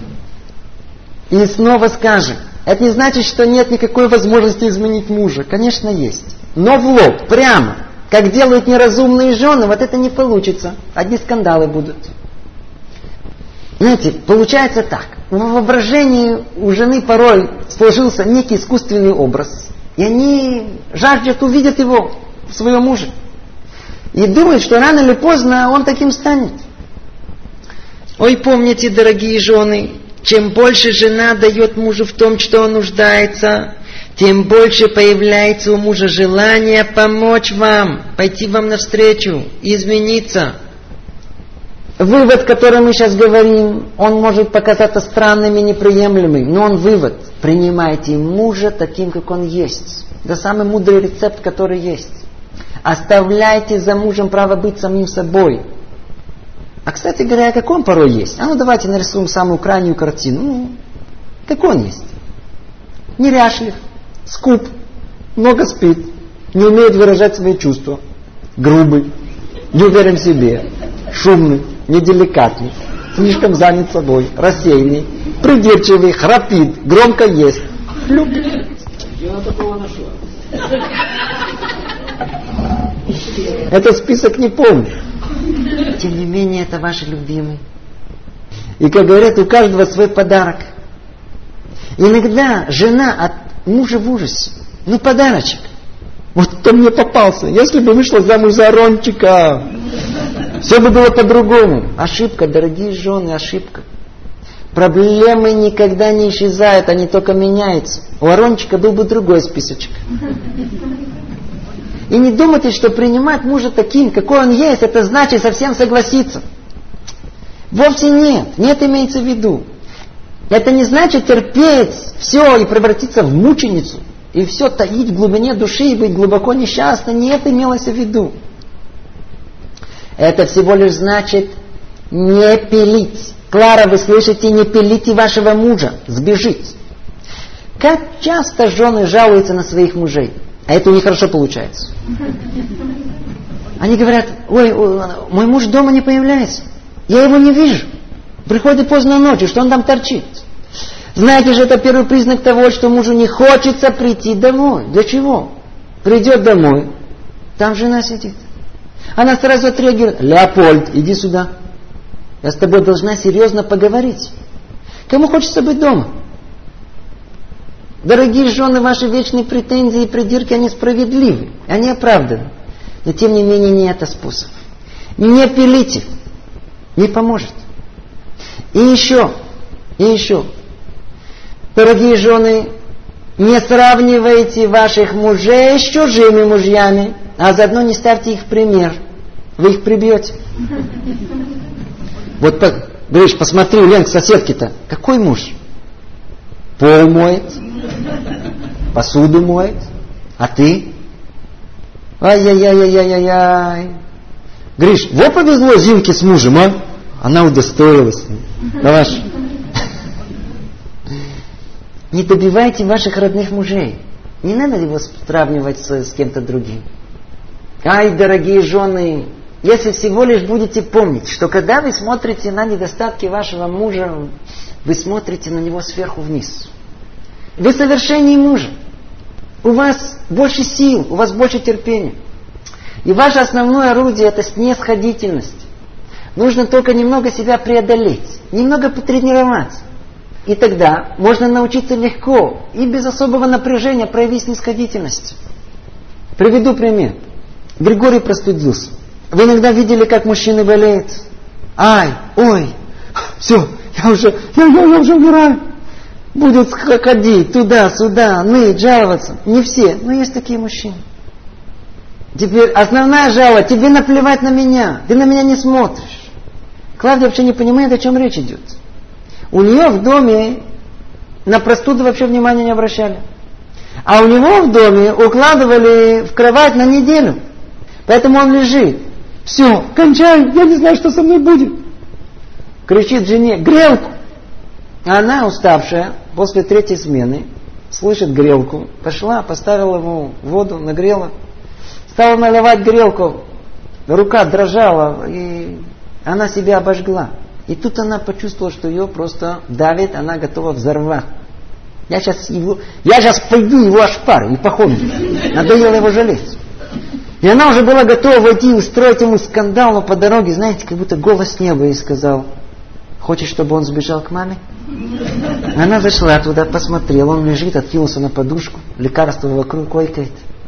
[SPEAKER 1] И снова скажем. Это не значит, что нет никакой возможности изменить мужа. Конечно, есть. Но в лоб, прямо. Как делают неразумные жены, вот это не получится. Одни скандалы будут. Знаете, получается так. В воображении у жены порой сложился некий искусственный образ. И они жаждут увидеть его, своего мужа. И думают, что рано или поздно он таким станет. Ой, помните, дорогие жены, чем больше жена дает мужу в том, что он нуждается, тем больше появляется у мужа желание помочь вам, пойти вам навстречу, измениться. Вывод, который мы сейчас говорим, он может показаться странным и неприемлемым, но он вывод. Принимайте мужа таким, как он есть. Это самый мудрый рецепт, который есть. Оставляйте за мужем право быть самим собой. А, кстати говоря, как он порой есть? А ну давайте нарисуем самую крайнюю картину. Как он есть? Неряшлив, скуп, много спит, не умеет выражать свои чувства, грубый, не уверен в себе, шумный, неделикатный, слишком занят собой, рассеянный, придирчивый, храпит, громко ест. Хлюпит.
[SPEAKER 2] Я такого нашел.
[SPEAKER 1] Этот список не помню. Тем не менее, это ваши любимые. И, как говорят, у каждого свой подарок. Иногда жена от мужа в ужасе. Ну, подарочек. Вот кто мне попался. Если бы вышла замуж за Арончика, все бы было по-другому. Ошибка, дорогие жены, ошибка. Проблемы никогда не исчезают, они только меняются. У Арончика был бы другой списочек. И не думайте, что принимать мужа таким, какой он есть, это значит совсем согласиться. Вовсе нет. Нет, имеется в виду. Это не значит терпеть все и превратиться в мученицу. И все таить в глубине души и быть глубоко несчастной. Не это имелось в виду. Это всего лишь значит не пилить. Клара, вы слышите, не пилите вашего мужа. Сбежить. Как часто жены жалуются на своих мужей. А это у них хорошо получается. Они говорят: ой, мой муж дома не появляется. Я его не вижу. Приходит поздно ночью, что он там торчит. Знаете же, это первый признак того, что мужу не хочется прийти домой. Для чего? Придет домой, там жена сидит. Она сразу отреагирует: Леопольд, иди сюда. Я с тобой должна серьезно поговорить. Кому хочется быть дома? Дорогие жены, ваши вечные претензии и придирки, они справедливы, они оправданы. Но тем не менее не это способ. Не пилите, не поможет. И еще, дорогие жены, не сравнивайте ваших мужей с чужими мужьями, а заодно не ставьте их в пример. Вы их прибьете. Вот, говоришь, посмотри, Лен, к соседке-то. Какой муж? Пол моет, посуду моет, а ты? Ай-яй-яй-яй-яй-яй. Гриш, вот повезло Зинке с мужем, а? Она удостоилась. Давай. Не добивайте ваших родных мужей. Не надо его сравнивать с кем-то другим. Ай, дорогие жены, если всего лишь будете помнить, что когда вы смотрите на недостатки вашего мужа, вы смотрите на него сверху вниз. Вы совершеннее мужа. У вас больше сил, у вас больше терпения. И ваше основное орудие — это снисходительность. Нужно только немного себя преодолеть, немного потренироваться. И тогда можно научиться легко и без особого напряжения проявить снисходительность. Приведу пример. Григорий простудился. Вы иногда видели, как мужчины болеют? Ай, ой, все, я уже умираю. Будет ходить туда-сюда, ныть, жаловаться. Не все, но есть такие мужчины. Теперь основная жалоба: тебе наплевать на меня, ты на меня не смотришь. Клавдия вообще не понимает, о чем речь идет. У нее в доме на простуду вообще внимания не обращали. А у него в доме укладывали в кровать на неделю. Поэтому он лежит. Все, кончаю, я не знаю, что со мной будет. Кричит жене: грелку. А она, уставшая, после 3-й смены, слышит грелку. Пошла, поставила ему воду, нагрела. Стала наливать грелку. Рука дрожала, и она себя обожгла. И тут она почувствовала, что ее просто давит, она готова взорвать. Я сейчас пойду его ошпарю и походу. Надоело его жалеть. И она уже была готова войти и устроить ему скандал, но по дороге, знаете, как будто голос с неба ей сказал: хочешь, чтобы он сбежал к маме? Она зашла туда, посмотрела, он лежит, откинулся на подушку, лекарство вокруг койкает.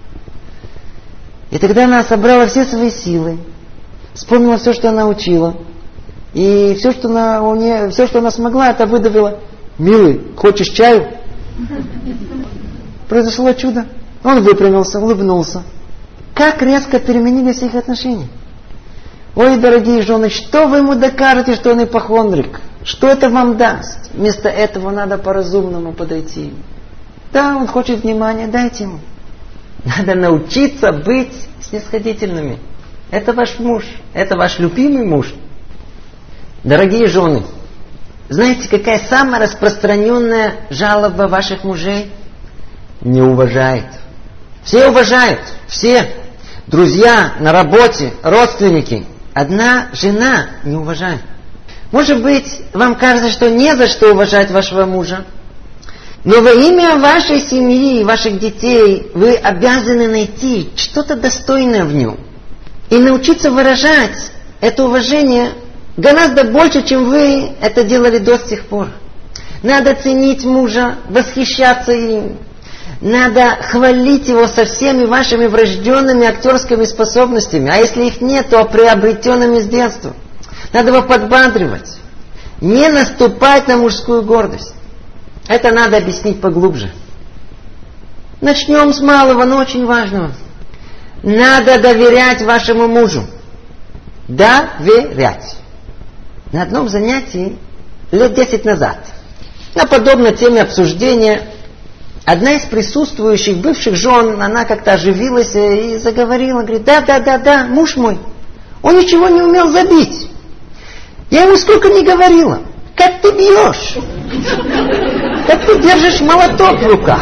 [SPEAKER 1] И тогда она собрала все свои силы, вспомнила все, что она учила, и все, что она смогла, это выдавила: милый, хочешь чаю? Произошло чудо. Он выпрямился, улыбнулся. Как резко переменились их отношения. Ой, дорогие жены, что вы ему докажете, что он ипохондрик? Что это вам даст? Вместо этого надо по-разумному подойти. Да, он хочет внимания, дайте ему. Надо научиться быть снисходительными. Это ваш муж, это ваш любимый муж. Дорогие жены, знаете, какая самая распространенная жалоба ваших мужей? Не уважает. Все уважают, все. Друзья, на работе, родственники. Одна жена не уважает. Может быть, вам кажется, что не за что уважать вашего мужа. Но во имя вашей семьи и ваших детей вы обязаны найти что-то достойное в нем. И научиться выражать это уважение гораздо больше, чем вы это делали до сих пор. Надо ценить мужа, восхищаться им. Надо хвалить его со всеми вашими врожденными актерскими способностями. А если их нет, то приобретенными с детства. Надо его подбадривать. Не наступать на мужскую гордость. Это надо объяснить поглубже. Начнем с малого, но очень важного. Надо доверять вашему мужу. Доверять. На одном занятии лет 10 назад на подобной теме обсуждения одна из присутствующих бывших жен, она как-то оживилась и заговорила, говорит: да, муж мой, он ничего не умел забить. Я ему сколько не говорила: как ты бьешь, как ты держишь молоток в руках.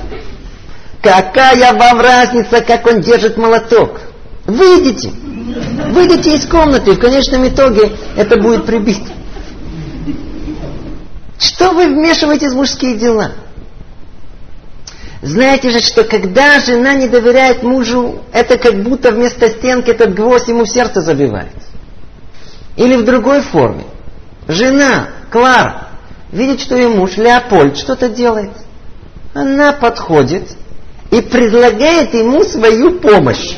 [SPEAKER 1] Какая вам разница, как он держит молоток? Выйдите из комнаты, и в конечном итоге это будет прибито. Что вы вмешиваетесь в мужские дела? Знаете же, что когда жена не доверяет мужу, это как будто вместо стенки этот гвоздь ему в сердце забивает. Или в другой форме. Жена, Клара, видит, что ее муж, Леопольд, что-то делает. Она подходит и предлагает ему свою помощь.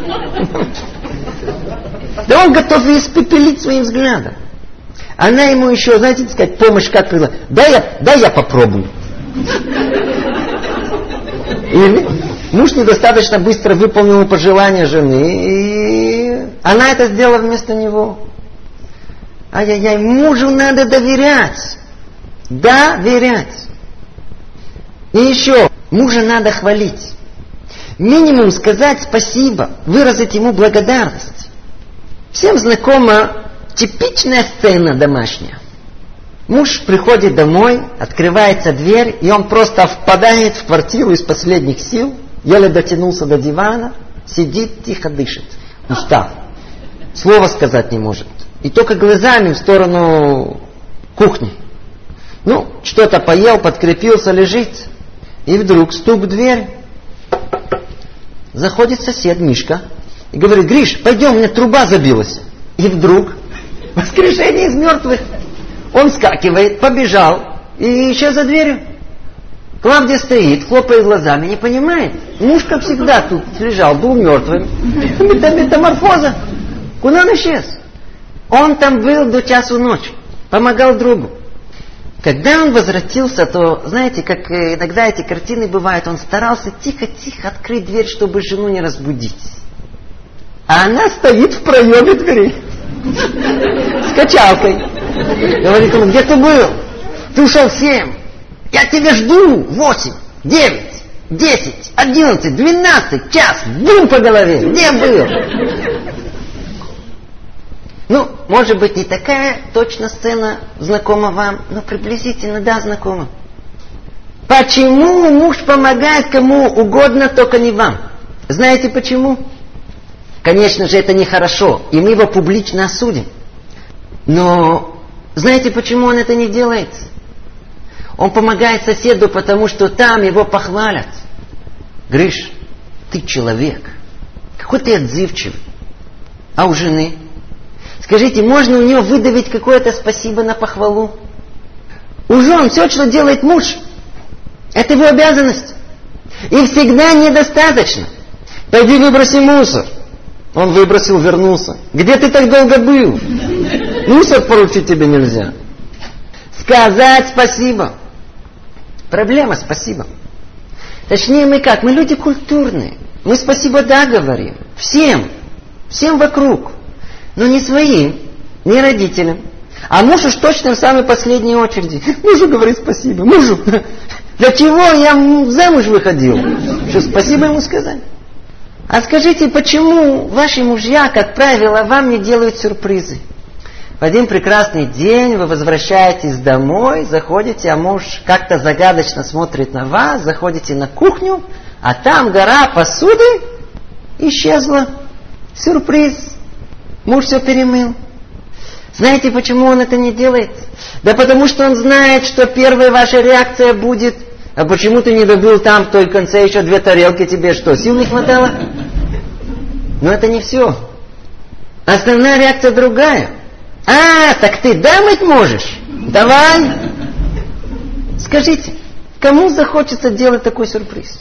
[SPEAKER 1] Да он готов ее испепелить своим взглядом. Она ему еще, знаете, сказать, помощь как предлагает. Да я попробую. Или муж недостаточно быстро выполнил пожелания жены, и она это сделала вместо него. Ай-яй-яй, мужу надо доверять. Доверять. И еще, мужа надо хвалить. Минимум сказать спасибо, выразить ему благодарность. Всем знакома типичная сцена домашняя. Муж приходит домой, открывается дверь, и он просто впадает в квартиру из последних сил, еле дотянулся до дивана, сидит, тихо дышит, устав. Слова сказать не может. И только глазами в сторону кухни. Что-то поел, подкрепился, лежит. И вдруг стук в дверь. Заходит сосед Мишка и говорит: Гриш, пойдем, у меня труба забилась. И вдруг воскрешение из мертвых. Он вскакивает, побежал и исчез за дверью. Клавдия стоит, хлопает глазами, не понимает. Муж, как всегда, тут лежал, был мертвым. Метаморфоза. Куда он исчез? Он там был до часу ночи, помогал другу. Когда он возвратился, то, знаете, как иногда эти картины бывают, он старался тихо-тихо открыть дверь, чтобы жену не разбудить. А она стоит в проеме двери с качалкой. Говорит ему: где ты был? Ты ушел в 7. Я тебя жду. 8, 9, 10, 11, 12, час. Бум по голове. Где был? Может быть, не такая точно сцена знакома вам, но приблизительно, да, знакома. Почему муж помогает кому угодно, только не вам? Знаете почему? Конечно же, это нехорошо, и мы его публично осудим. Но знаете, почему он это не делает? Он помогает соседу, потому что там его похвалят. Гриш, ты человек. Какой ты отзывчивый. А у жены? Скажите, можно у нее выдавить какое-то спасибо на похвалу? У жен все, что делает муж, это его обязанность. И всегда недостаточно. Пойди выброси мусор. Он выбросил, вернулся. Где ты так долго был? Мусор поручить тебе нельзя. Сказать спасибо. Проблема спасибо. Точнее, мы как? Мы люди культурные. Мы спасибо да говорим. Всем. Всем вокруг. Но не своим, не родителям. А муж уж точно в самой последней очереди. Мужу говорит спасибо. Мужу. Для чего я замуж выходил? Что, спасибо ему сказать? А скажите, почему ваши мужья, как правило, вам не делают сюрпризы? В один прекрасный день вы возвращаетесь домой, заходите, а муж как-то загадочно смотрит на вас, заходите на кухню, а там гора посуды исчезла. Сюрприз. Муж все перемыл. Знаете, почему он это не делает? Да потому что он знает, что первая ваша реакция будет: а почему ты не добыл там, в той конце, еще 2 тарелки, тебе что, сил не хватало? Но это не все. Основная реакция другая. Так ты мыть можешь? Давай. Скажите, кому захочется делать такой сюрприз?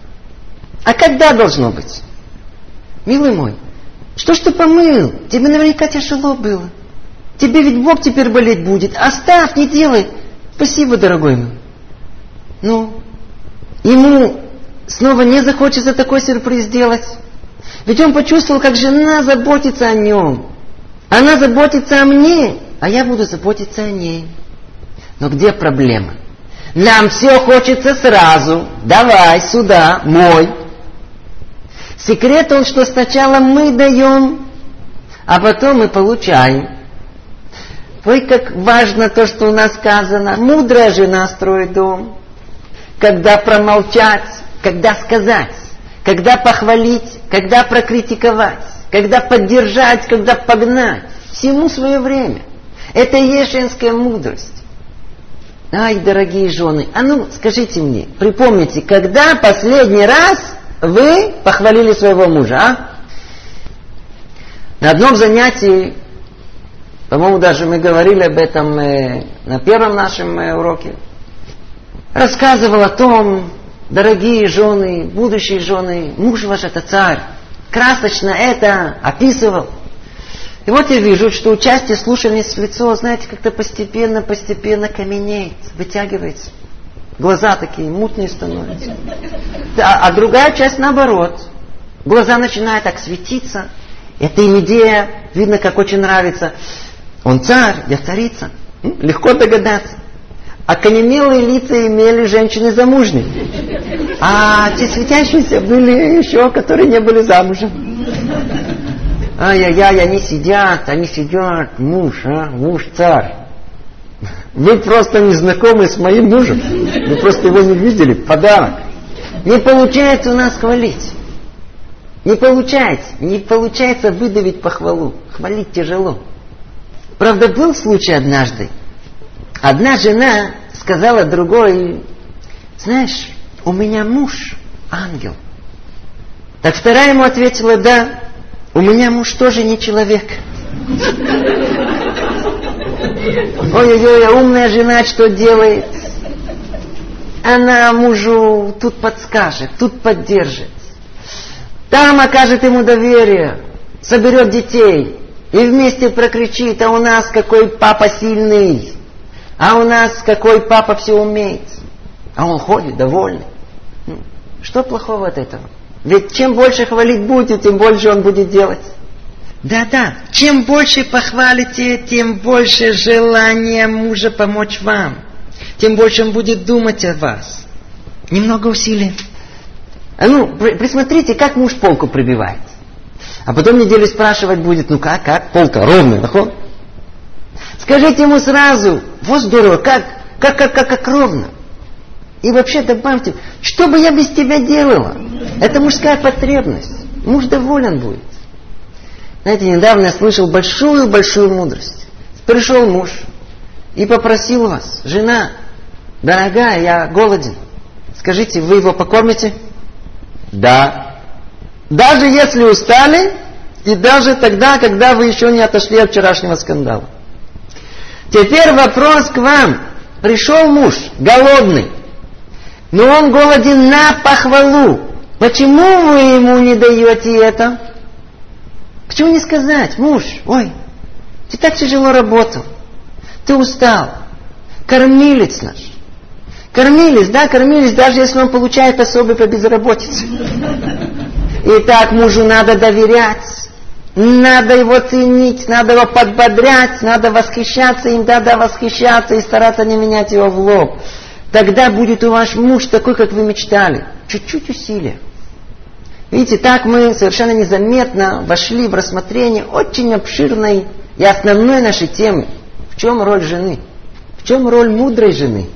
[SPEAKER 1] А когда должно быть? Милый мой, что ж ты помыл? Тебе наверняка тяжело было. Тебе ведь Бог теперь болеть будет. Оставь, не делай. Спасибо, дорогой мой. Ему снова не захочется такой сюрприз делать. Ведь он почувствовал, как жена заботится о нем. Она заботится о мне, а я буду заботиться о ней. Но где проблема? Нам все хочется сразу. Давай сюда, мой. Секрет он, что сначала мы даем, а потом мы получаем. Ой, как важно то, что у нас сказано. Мудрая жена строит дом. Когда промолчать, когда сказать, когда похвалить, когда прокритиковать, когда поддержать, когда погнать. Всему свое время. Это и есть женская мудрость. Ай, дорогие жены, скажите мне, припомните, когда последний раз вы похвалили своего мужа, На одном занятии, по-моему, даже мы говорили об этом на первом нашем уроке, рассказывал о том, дорогие жены, будущие жены, муж ваш это царь. Красочно это описывал. И вот я вижу, что участие слушания с лицо, знаете, как-то постепенно каменеет, вытягивается. Глаза такие мутные становятся. А другая часть наоборот. Глаза начинают так светиться. Это им идея, видно, как очень нравится. Он царь, я царица. Легко догадаться. Окаменелые лица имели женщины замужние. А те светящиеся были еще, которые не были замужем. Ай-яй-яй, они сидят, муж царь. Вы просто не знакомы с моим мужем. Вы просто его не видели, подарок. Не получается у нас хвалить. Не получается выдавить похвалу. Хвалить тяжело. Правда, был случай однажды. Одна жена сказала другой: знаешь, у меня муж ангел. Так вторая ему ответила: да, у меня муж тоже не человек. Ой-ой-ой, умная жена что делает? Она мужу тут подскажет, тут поддержит. Там окажет ему доверие, соберет детей и вместе прокричит: а у нас какой папа сильный, а у нас какой папа все умеет. А он ходит довольный. Что плохого от этого? Ведь чем больше хвалить будете, тем больше он будет делать. Да-да, чем больше похвалите, тем больше желания мужа помочь вам. Тем больше он будет думать о вас. Немного усилий. Присмотрите, как муж полку прибивает. А потом неделю спрашивать будет: ну как, полка ровная, доход? Скажите ему сразу: вот здорово, как ровно. И вообще добавьте: что бы я без тебя делала? Это мужская потребность. Муж доволен будет. Знаете, недавно я слышал большую мудрость. Пришел муж и попросил вас: жена, дорогая, я голоден. Скажите, вы его покормите? Да. Даже если устали, и даже тогда, когда вы еще не отошли от вчерашнего скандала. Теперь вопрос к вам. Пришел муж, голодный, но он голоден на похвалу. Почему вы ему не даете это? Почему не сказать: муж, ой, ты так тяжело работал, ты устал, кормилец наш. Кормились, даже если он получает пособие по безработице. Итак, мужу надо доверять, надо его ценить, надо его подбодрять, надо восхищаться им, восхищаться и стараться не менять его в лоб. Тогда будет у вас муж такой, как вы мечтали. Чуть-чуть усилия. Видите, так мы совершенно незаметно вошли в рассмотрение очень обширной и основной нашей темы. В чем роль жены? В чем роль мудрой жены?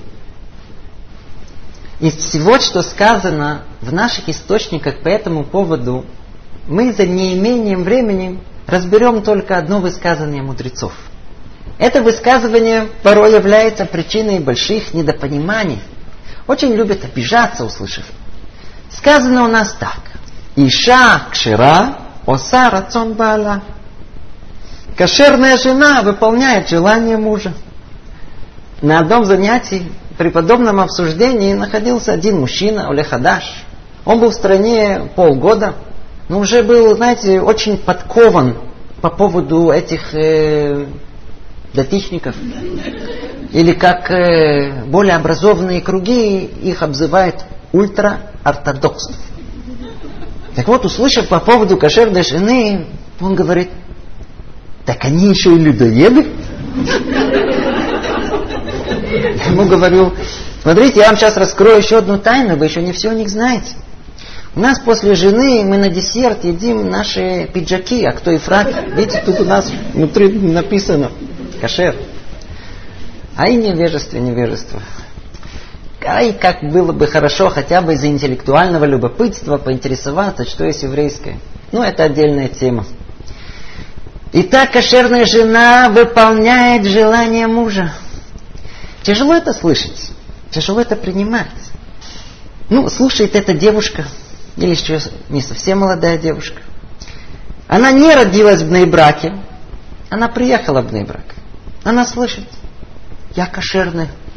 [SPEAKER 1] Из всего, что сказано в наших источниках по этому поводу, мы за неимением времени разберем только одно высказывание мудрецов. Это высказывание порой является причиной больших недопониманий. Очень любят обижаться, услышав. Сказано у нас так: Иша кшира оса рацон баала. Кошерная жена выполняет желание мужа. На одном занятии при подобном обсуждении находился один мужчина, Оле Хадаш. Он был в стране полгода, но уже был, знаете, очень подкован по поводу этих датичников. Или как более образованные круги их обзывают ультраортодоксов. Так вот, услышав по поводу кошерной жены, он говорит: так они еще и людоеды? Я ему говорю: смотрите, я вам сейчас раскрою еще одну тайну, вы еще не все о них знаете. У нас после жены мы на десерт едим наши пиджаки, а кто и фрак. Видите, тут у нас внутри написано кошер. А и невежество. Ай, как было бы хорошо хотя бы из-за интеллектуального любопытства поинтересоваться, что есть еврейское. Это отдельная тема. Итак, кошерная жена выполняет желание мужа. Тяжело это слышать, тяжело это принимать. Слушает эта девушка, или еще не совсем молодая девушка. Она не родилась в Бней-Браке, она приехала в Бней-Брак. Она слышит: я кошерная,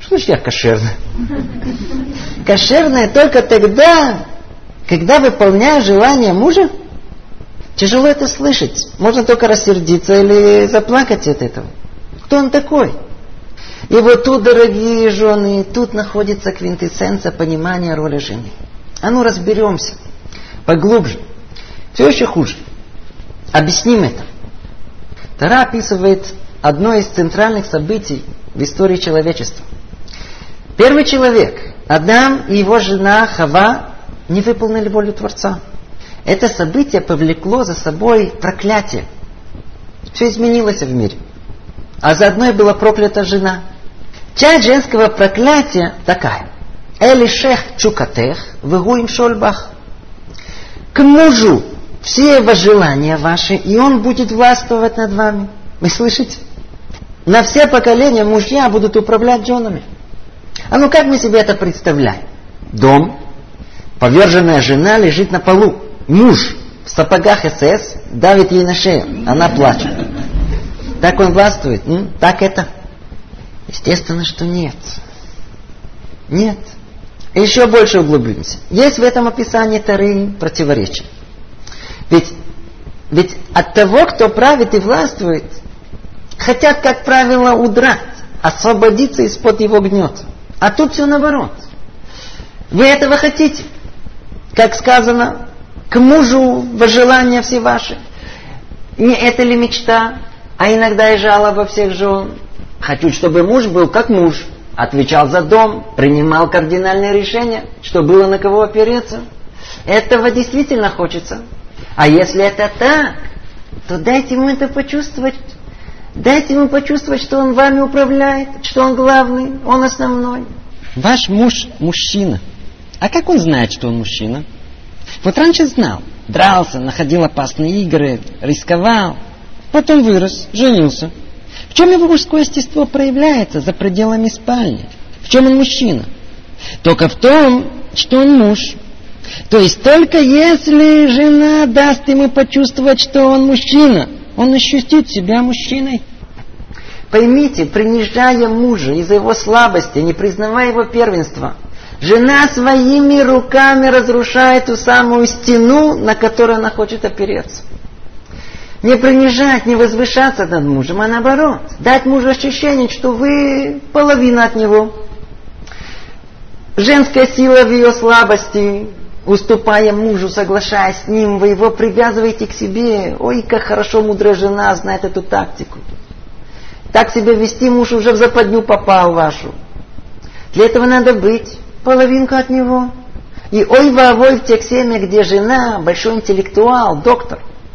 [SPEAKER 1] Что значит я кошерная? Кошерная только тогда, когда выполняю желание мужа. Тяжело это слышать. Можно только рассердиться или заплакать от этого. Кто он такой? И вот тут, дорогие жены, тут находится квинтэссенция понимания роли жены. А ну разберемся поглубже. Все еще хуже. Объясним это. Тора описывает одно из центральных событий в истории человечества. Первый человек, Адам и его жена Хава, не выполнили волю Творца. Это событие повлекло за собой проклятие. Все изменилось в мире. А заодно и была проклята жена. Часть женского проклятия такая. Элишех чукатех, вегуим шольбах. К мужу все возжелания ваши, и он будет властвовать над вами. Вы слышите? На все поколения мужья будут управлять женами. А ну как мы себе это представляем? Дом, поверженная жена лежит на полу. Муж в сапогах СС давит ей на шею. Она плачет. Так он властвует? Так это? Естественно, что нет. Нет. Еще больше углубимся. Есть в этом описании Торы противоречия. Ведь от того, кто правит и властвует, хотят, как правило, удрать, освободиться из-под его гнета. А тут все наоборот. Вы этого хотите? Как сказано, к мужу возжелания все ваши. Не это ли мечта? А иногда и жалоба всех жен. Хочу, чтобы муж был как муж. Отвечал за дом, принимал кардинальные решения, что было на кого опереться. Этого действительно хочется. А если это так, то дайте ему это почувствовать. Дайте ему почувствовать, что он вами управляет, что он главный, он основной. Ваш муж мужчина. А как он знает, что он мужчина? Вот раньше знал. Дрался, находил опасные игры, рисковал. Потом вырос, женился. В чем его мужское естество проявляется за пределами спальни? В чем он мужчина? Только в том, что он муж. То есть только если жена даст ему почувствовать, что он мужчина, он ощутит себя мужчиной. Поймите, принижая мужа из-за его слабости, не признавая его первенства, жена своими руками разрушает ту самую стену, на которую она хочет опереться. Не принижать, не возвышаться над мужем, а наоборот, дать мужу ощущение, что вы половина от него. Женская сила в ее слабости, уступая мужу, соглашаясь с ним, вы его привязываете к себе. Ой, как хорошо мудрая жена знает эту тактику. Так себя вести, муж уже в западню попал вашу. Для этого надо быть половинку от него. И ой-ва-ой в тех семьях, где жена большой интеллектуал, доктор,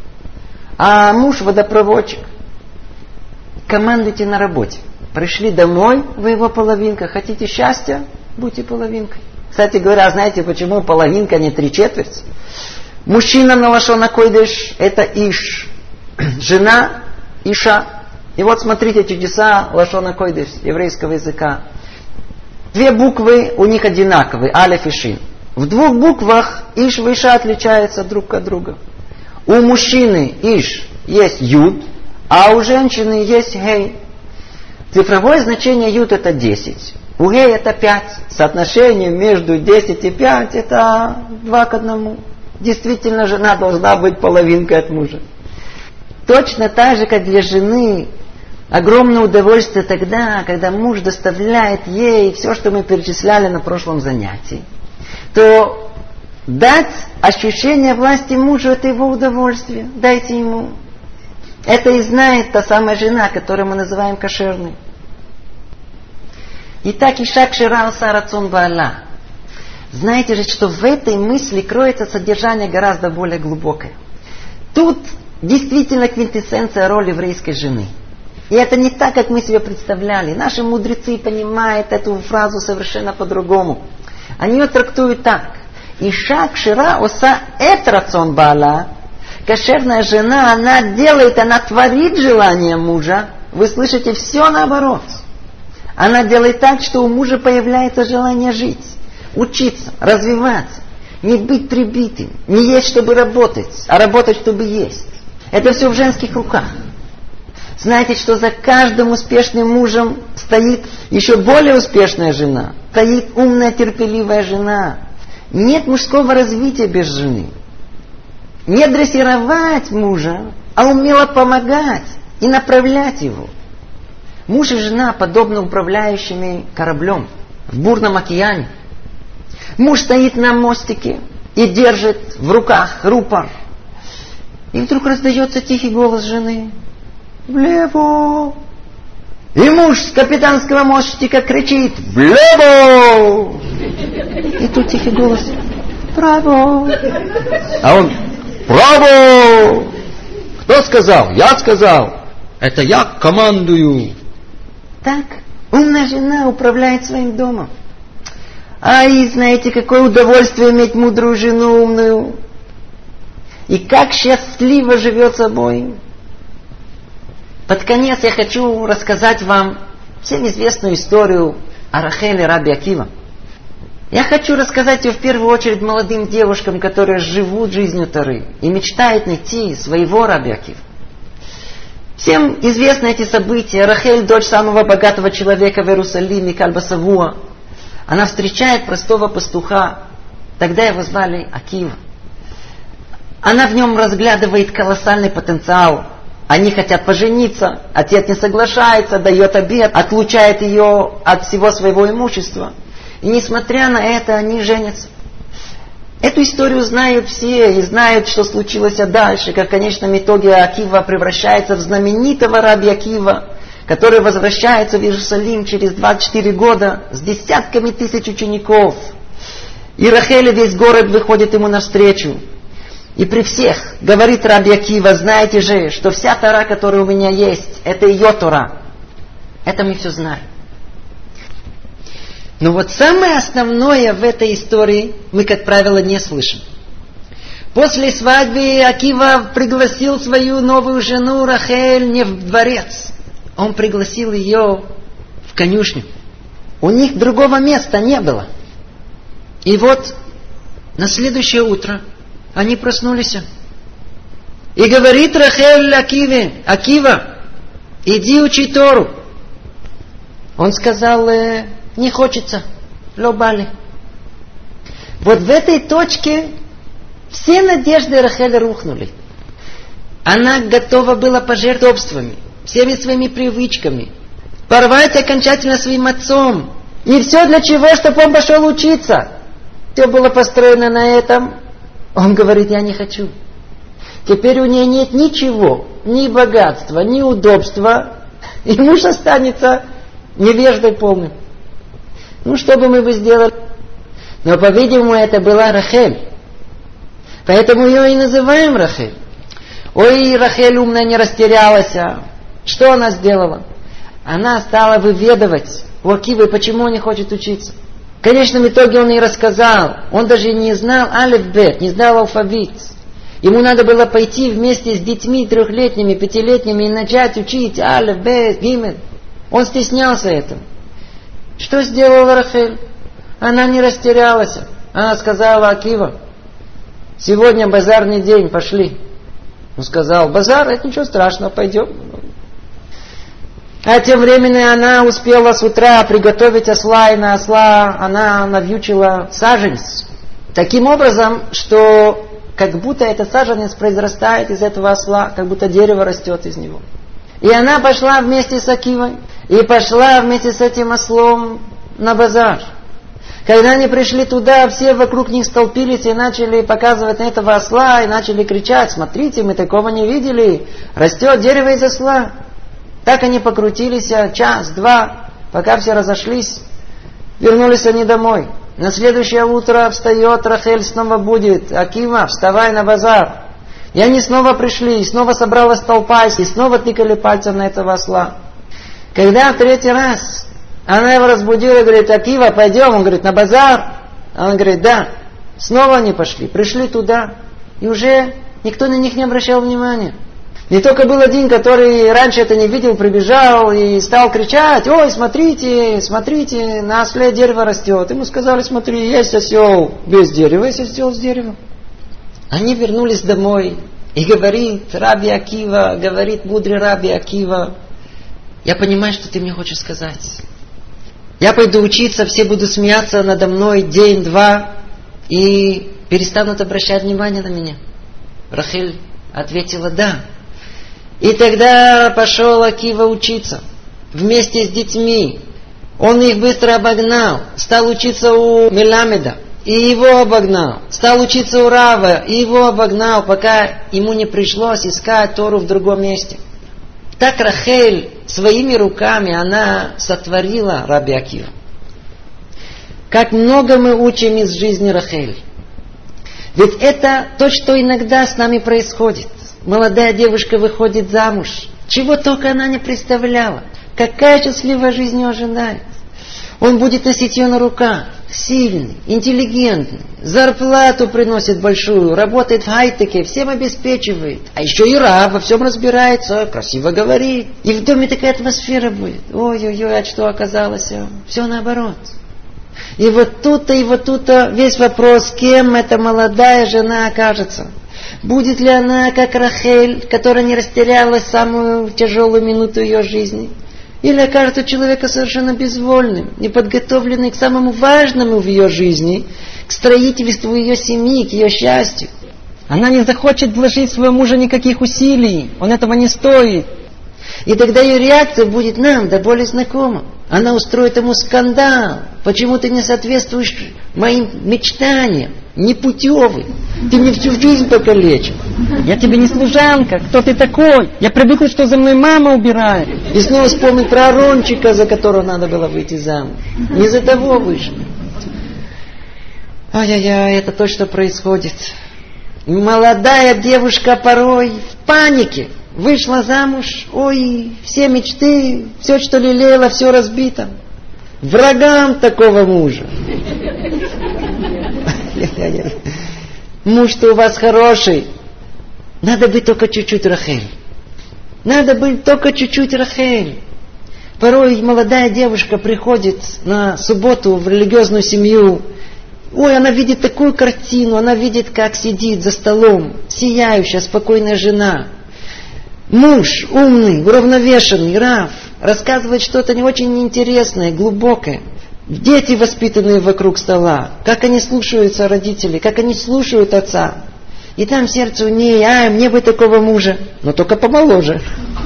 [SPEAKER 1] а муж водопроводчик. Командуйте на работе. Пришли домой, вы его половинка. Хотите счастья? Будьте половинкой. Кстати говоря, знаете, почему половинка, не 3/4? Мужчина на лашон акойдеш – это иш. Жена – иша. И вот смотрите чудеса лашон акойдеш, еврейского языка. 2 буквы у них одинаковые, алеф и шин. В 2 буквах иш и иша отличаются друг от друга. У мужчины иш есть юд, а у женщины есть гей. Цифровое значение юд это 10. У гей это 5. Соотношение между 10 и 5 это 2 к 1. Действительно, жена должна быть половинкой от мужа. Точно так же, как для жены огромное удовольствие тогда, когда муж доставляет ей все, что мы перечисляли на прошлом занятии, то дать ощущение власти мужу – это его удовольствие. Дайте ему. Это и знает та самая жена, которую мы называем кошерной. Итак, иша кшера оса рацон баала. Знаете же, что в этой мысли кроется содержание гораздо более глубокое. Тут действительно квинтэссенция роли еврейской жены. И это не так, как мы себе представляли. Наши мудрецы понимают эту фразу совершенно по-другому. Они ее трактуют так. Иша кшера оса эт рацон баала. Кошерная жена, она делает, она творит желание мужа. Вы слышите, все наоборот. Она делает так, что у мужа появляется желание жить, учиться, развиваться, не быть прибитым, не есть, чтобы работать, а работать, чтобы есть. Это все в женских руках. Знаете, что за каждым успешным мужем стоит еще более успешная жена. Стоит умная, терпеливая жена. Нет мужского развития без жены. Не дрессировать мужа, а умело помогать и направлять его. Муж и жена подобны управляющими кораблем в бурном океане. Муж стоит на мостике и держит в руках рупор. И вдруг раздается тихий голос жены. «Влево!» И муж с капитанского мостика кричит: «Влево!» И тут тихий голос: «Право!» А он: «Право!» Кто сказал? Я сказал. Это я командую. Так умная жена управляет своим домом. Ай, знаете, какое удовольствие иметь мудрую жену умную. И как счастливо живет собой. Под конец я хочу рассказать вам всем известную историю о Рахель и Раби Акива. Я хочу рассказать ее в первую очередь молодым девушкам, которые живут жизнью Торы и мечтают найти своего Раби Акива. Всем известны эти события. Рахель, дочь самого богатого человека в Иерусалиме, Кальба Савуа, она встречает простого пастуха. Тогда его звали Акива. Она в нем разглядывает колоссальный потенциал. Они хотят пожениться, отец не соглашается, дает обет, отлучает ее от всего своего имущества. И несмотря на это, они женятся. Эту историю знают все и знают, что случилось дальше, как в конечном итоге Акива превращается в знаменитого Раби Акива, который возвращается в Иерусалим через 24 года с десятками тысяч учеников. И Рахель, весь город выходит ему навстречу. И при всех говорит Раби Акива: знаете же, что вся Тора, которая у меня есть, это ее Тора. Это мы все знаем. Но вот самое основное в этой истории мы, как правило, не слышим. После свадьбы Акива пригласил свою новую жену Рахель не в дворец. Он пригласил ее в конюшню. У них другого места не было. И вот на следующее утро они проснулись. И говорит Рахель Акиве: «Акива, иди учи Тору». Он сказал: «Не хочется, лобали». Вот в этой точке все надежды Рахель рухнули. Она готова была пожертвовать собственными, всеми своими привычками, порвать окончательно своим отцом. И все для чего? Чтобы он пошел учиться. Все было построено на этом. Он говорит: «Я не хочу». Теперь у нее нет ничего, ни богатства, ни удобства. И муж останется невеждой полным. Ну, что бы мы бы сделали? Но, по-видимому, это была Рахель. Поэтому ее и называем Рахель. Ой, Рахель умная не растерялась. Что она сделала? Она стала выведывать у Акивы, почему он не хочет учиться. В конечном итоге он ей рассказал. Он даже не знал алеф-бет, не знал алфавит. Ему надо было пойти вместе с детьми 3-летними, 5-летними и начать учить алеф-бет, гимель. Он стеснялся этого. Что сделала Рахель? Она не растерялась. Она сказала: «Акива, сегодня базарный день, пошли». Он сказал: «Базар, это ничего страшного, пойдем». А тем временем она успела с утра приготовить осла, и на осла она навьючила саженец. Таким образом, что как будто этот саженец произрастает из этого осла, как будто дерево растет из него. И она пошла вместе с Акивой, и пошла вместе с этим ослом на базар. Когда они пришли туда, все вокруг них столпились и начали показывать на этого осла, и начали кричать: «Смотрите, мы такого не видели, растет дерево из осла». Так они покрутились час-два, пока все разошлись. Вернулись они домой. На следующее утро встает Рахель, снова будет: «Акива, вставай на базар». И они снова пришли, и снова собралась толпа, и снова тыкали пальцем на этого осла. Когда в 3-й раз она его разбудила и говорит: «Акива, пойдем». Он говорит: «На базар». Она говорит: «Да». Снова они пошли, пришли туда, и уже никто на них не обращал внимания. Не только был один, который раньше это не видел, прибежал и стал кричать: «Ой, смотрите, смотрите, на осле дерево растет». Ему сказали: «Смотри, есть осел без дерева, есть осел с деревом». Они вернулись домой, И говорит Раби Акива, говорит мудрый Раби Акива: я понимаю, что ты мне хочешь сказать. Я пойду учиться, все будут смеяться надо мной день-два и перестанут обращать внимание на меня. Рахель ответила: да. И тогда пошел Акива учиться вместе с детьми. Он их быстро обогнал, стал учиться у Меламеда, и его обогнал. Стал учиться у Рава, и его обогнал, пока ему не пришлось искать Тору в другом месте. Так Рахель своими руками она сотворила Раби Акива. Как много мы учим из жизни Рахель. Ведь это то, что иногда с нами происходит. Молодая девушка выходит замуж. Чего только она не представляла. Какая счастливая жизнь ее ожидает. Он будет носить ее на руках. Сильный, интеллигентный. Зарплату приносит большую. Работает в хай-теке, всем обеспечивает. А еще и раб, во всем разбирается. Красиво говорит. И в доме такая атмосфера будет. Ой-ой-ой, а что оказалось? Все наоборот. И вот тут-то весь вопрос, кем эта молодая жена окажется. Будет ли она, как Рахель, которая не растерялась в самую тяжелую минуту ее жизни? Или окажется человека совершенно безвольным, неподготовленным к самому важному в ее жизни, к строительству ее семьи, к ее счастью?
[SPEAKER 2] Она не захочет вложить в своего мужа никаких усилий, он этого не стоит.
[SPEAKER 1] И тогда ее реакция будет нам до боли знакома. Она устроит ему скандал. Почему ты не соответствуешь моим мечтаниям? Непутевый. Ты мне всю жизнь покалечил.
[SPEAKER 2] Я тебе не служанка. Кто ты такой? Я привыкла, что за мной мама убирает.
[SPEAKER 1] И снова вспомнить про Арончика, за которого надо было выйти замуж. Не за того вышли. Ай-яй-яй, это то, что происходит. Молодая девушка порой в панике. Вышла замуж, ой, все мечты, все, что лелеяла, все разбито. Врагам такого мужа. Муж-то у вас хороший. Надо быть только чуть-чуть Рахель. Надо быть только чуть-чуть Рахель. Порой молодая девушка приходит на субботу в религиозную семью. Ой, она видит такую картину, она видит, как сидит за столом сияющая, спокойная жена. Муж умный, уравновешенный, рав, рассказывает что-то не очень интересное, глубокое. Дети, воспитанные вокруг стола, как они слушаются родителей, как они слушают отца. И там сердце у ней: мне бы такого мужа, но только помоложе.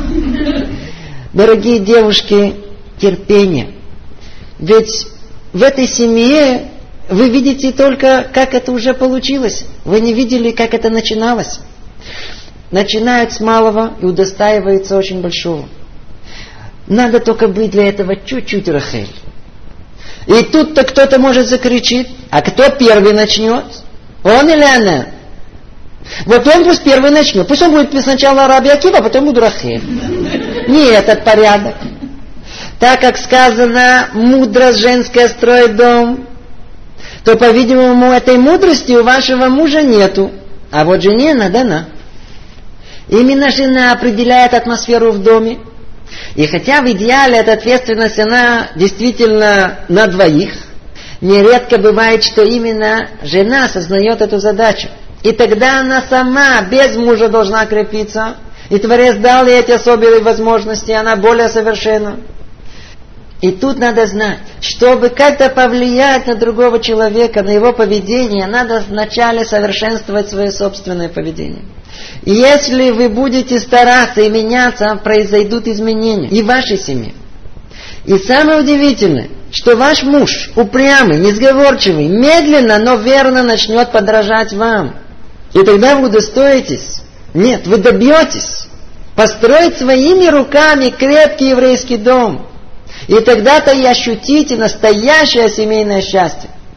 [SPEAKER 1] Дорогие девушки, терпение. Ведь в этой семье вы видите только, как это уже получилось. Вы не видели, как это начиналось. Начинают с малого и удостаиваются очень большого. Надо только быть для этого чуть-чуть Рахель. И тут-то кто-то может закричит: а кто первый начнет? Он или она? Вот он пусть первый начнет. Пусть он будет сначала Раби Акива, а потом будет Рахель. Не этот порядок. Так как сказано, мудрость женская строит дом, то, по-видимому, этой мудрости у вашего мужа нету. А вот жене она дана. Именно жена определяет атмосферу в доме. И хотя в идеале эта ответственность, она действительно на двоих, нередко бывает, что именно жена осознает эту задачу. И тогда она сама, без мужа, должна крепиться. И Творец дал ей эти особые возможности, она более совершенна. И тут надо знать, чтобы как-то повлиять на другого человека, на его поведение, надо вначале совершенствовать свое собственное поведение. И если вы будете стараться и меняться, произойдут изменения и в вашей семье. И самое удивительное, что ваш муж, упрямый, несговорчивый, медленно, но верно начнет подражать вам. И тогда вы удостоитесь, нет, вы добьетесь построить своими руками крепкий еврейский дом. И тогда-то и ощутите настоящее семейное счастье.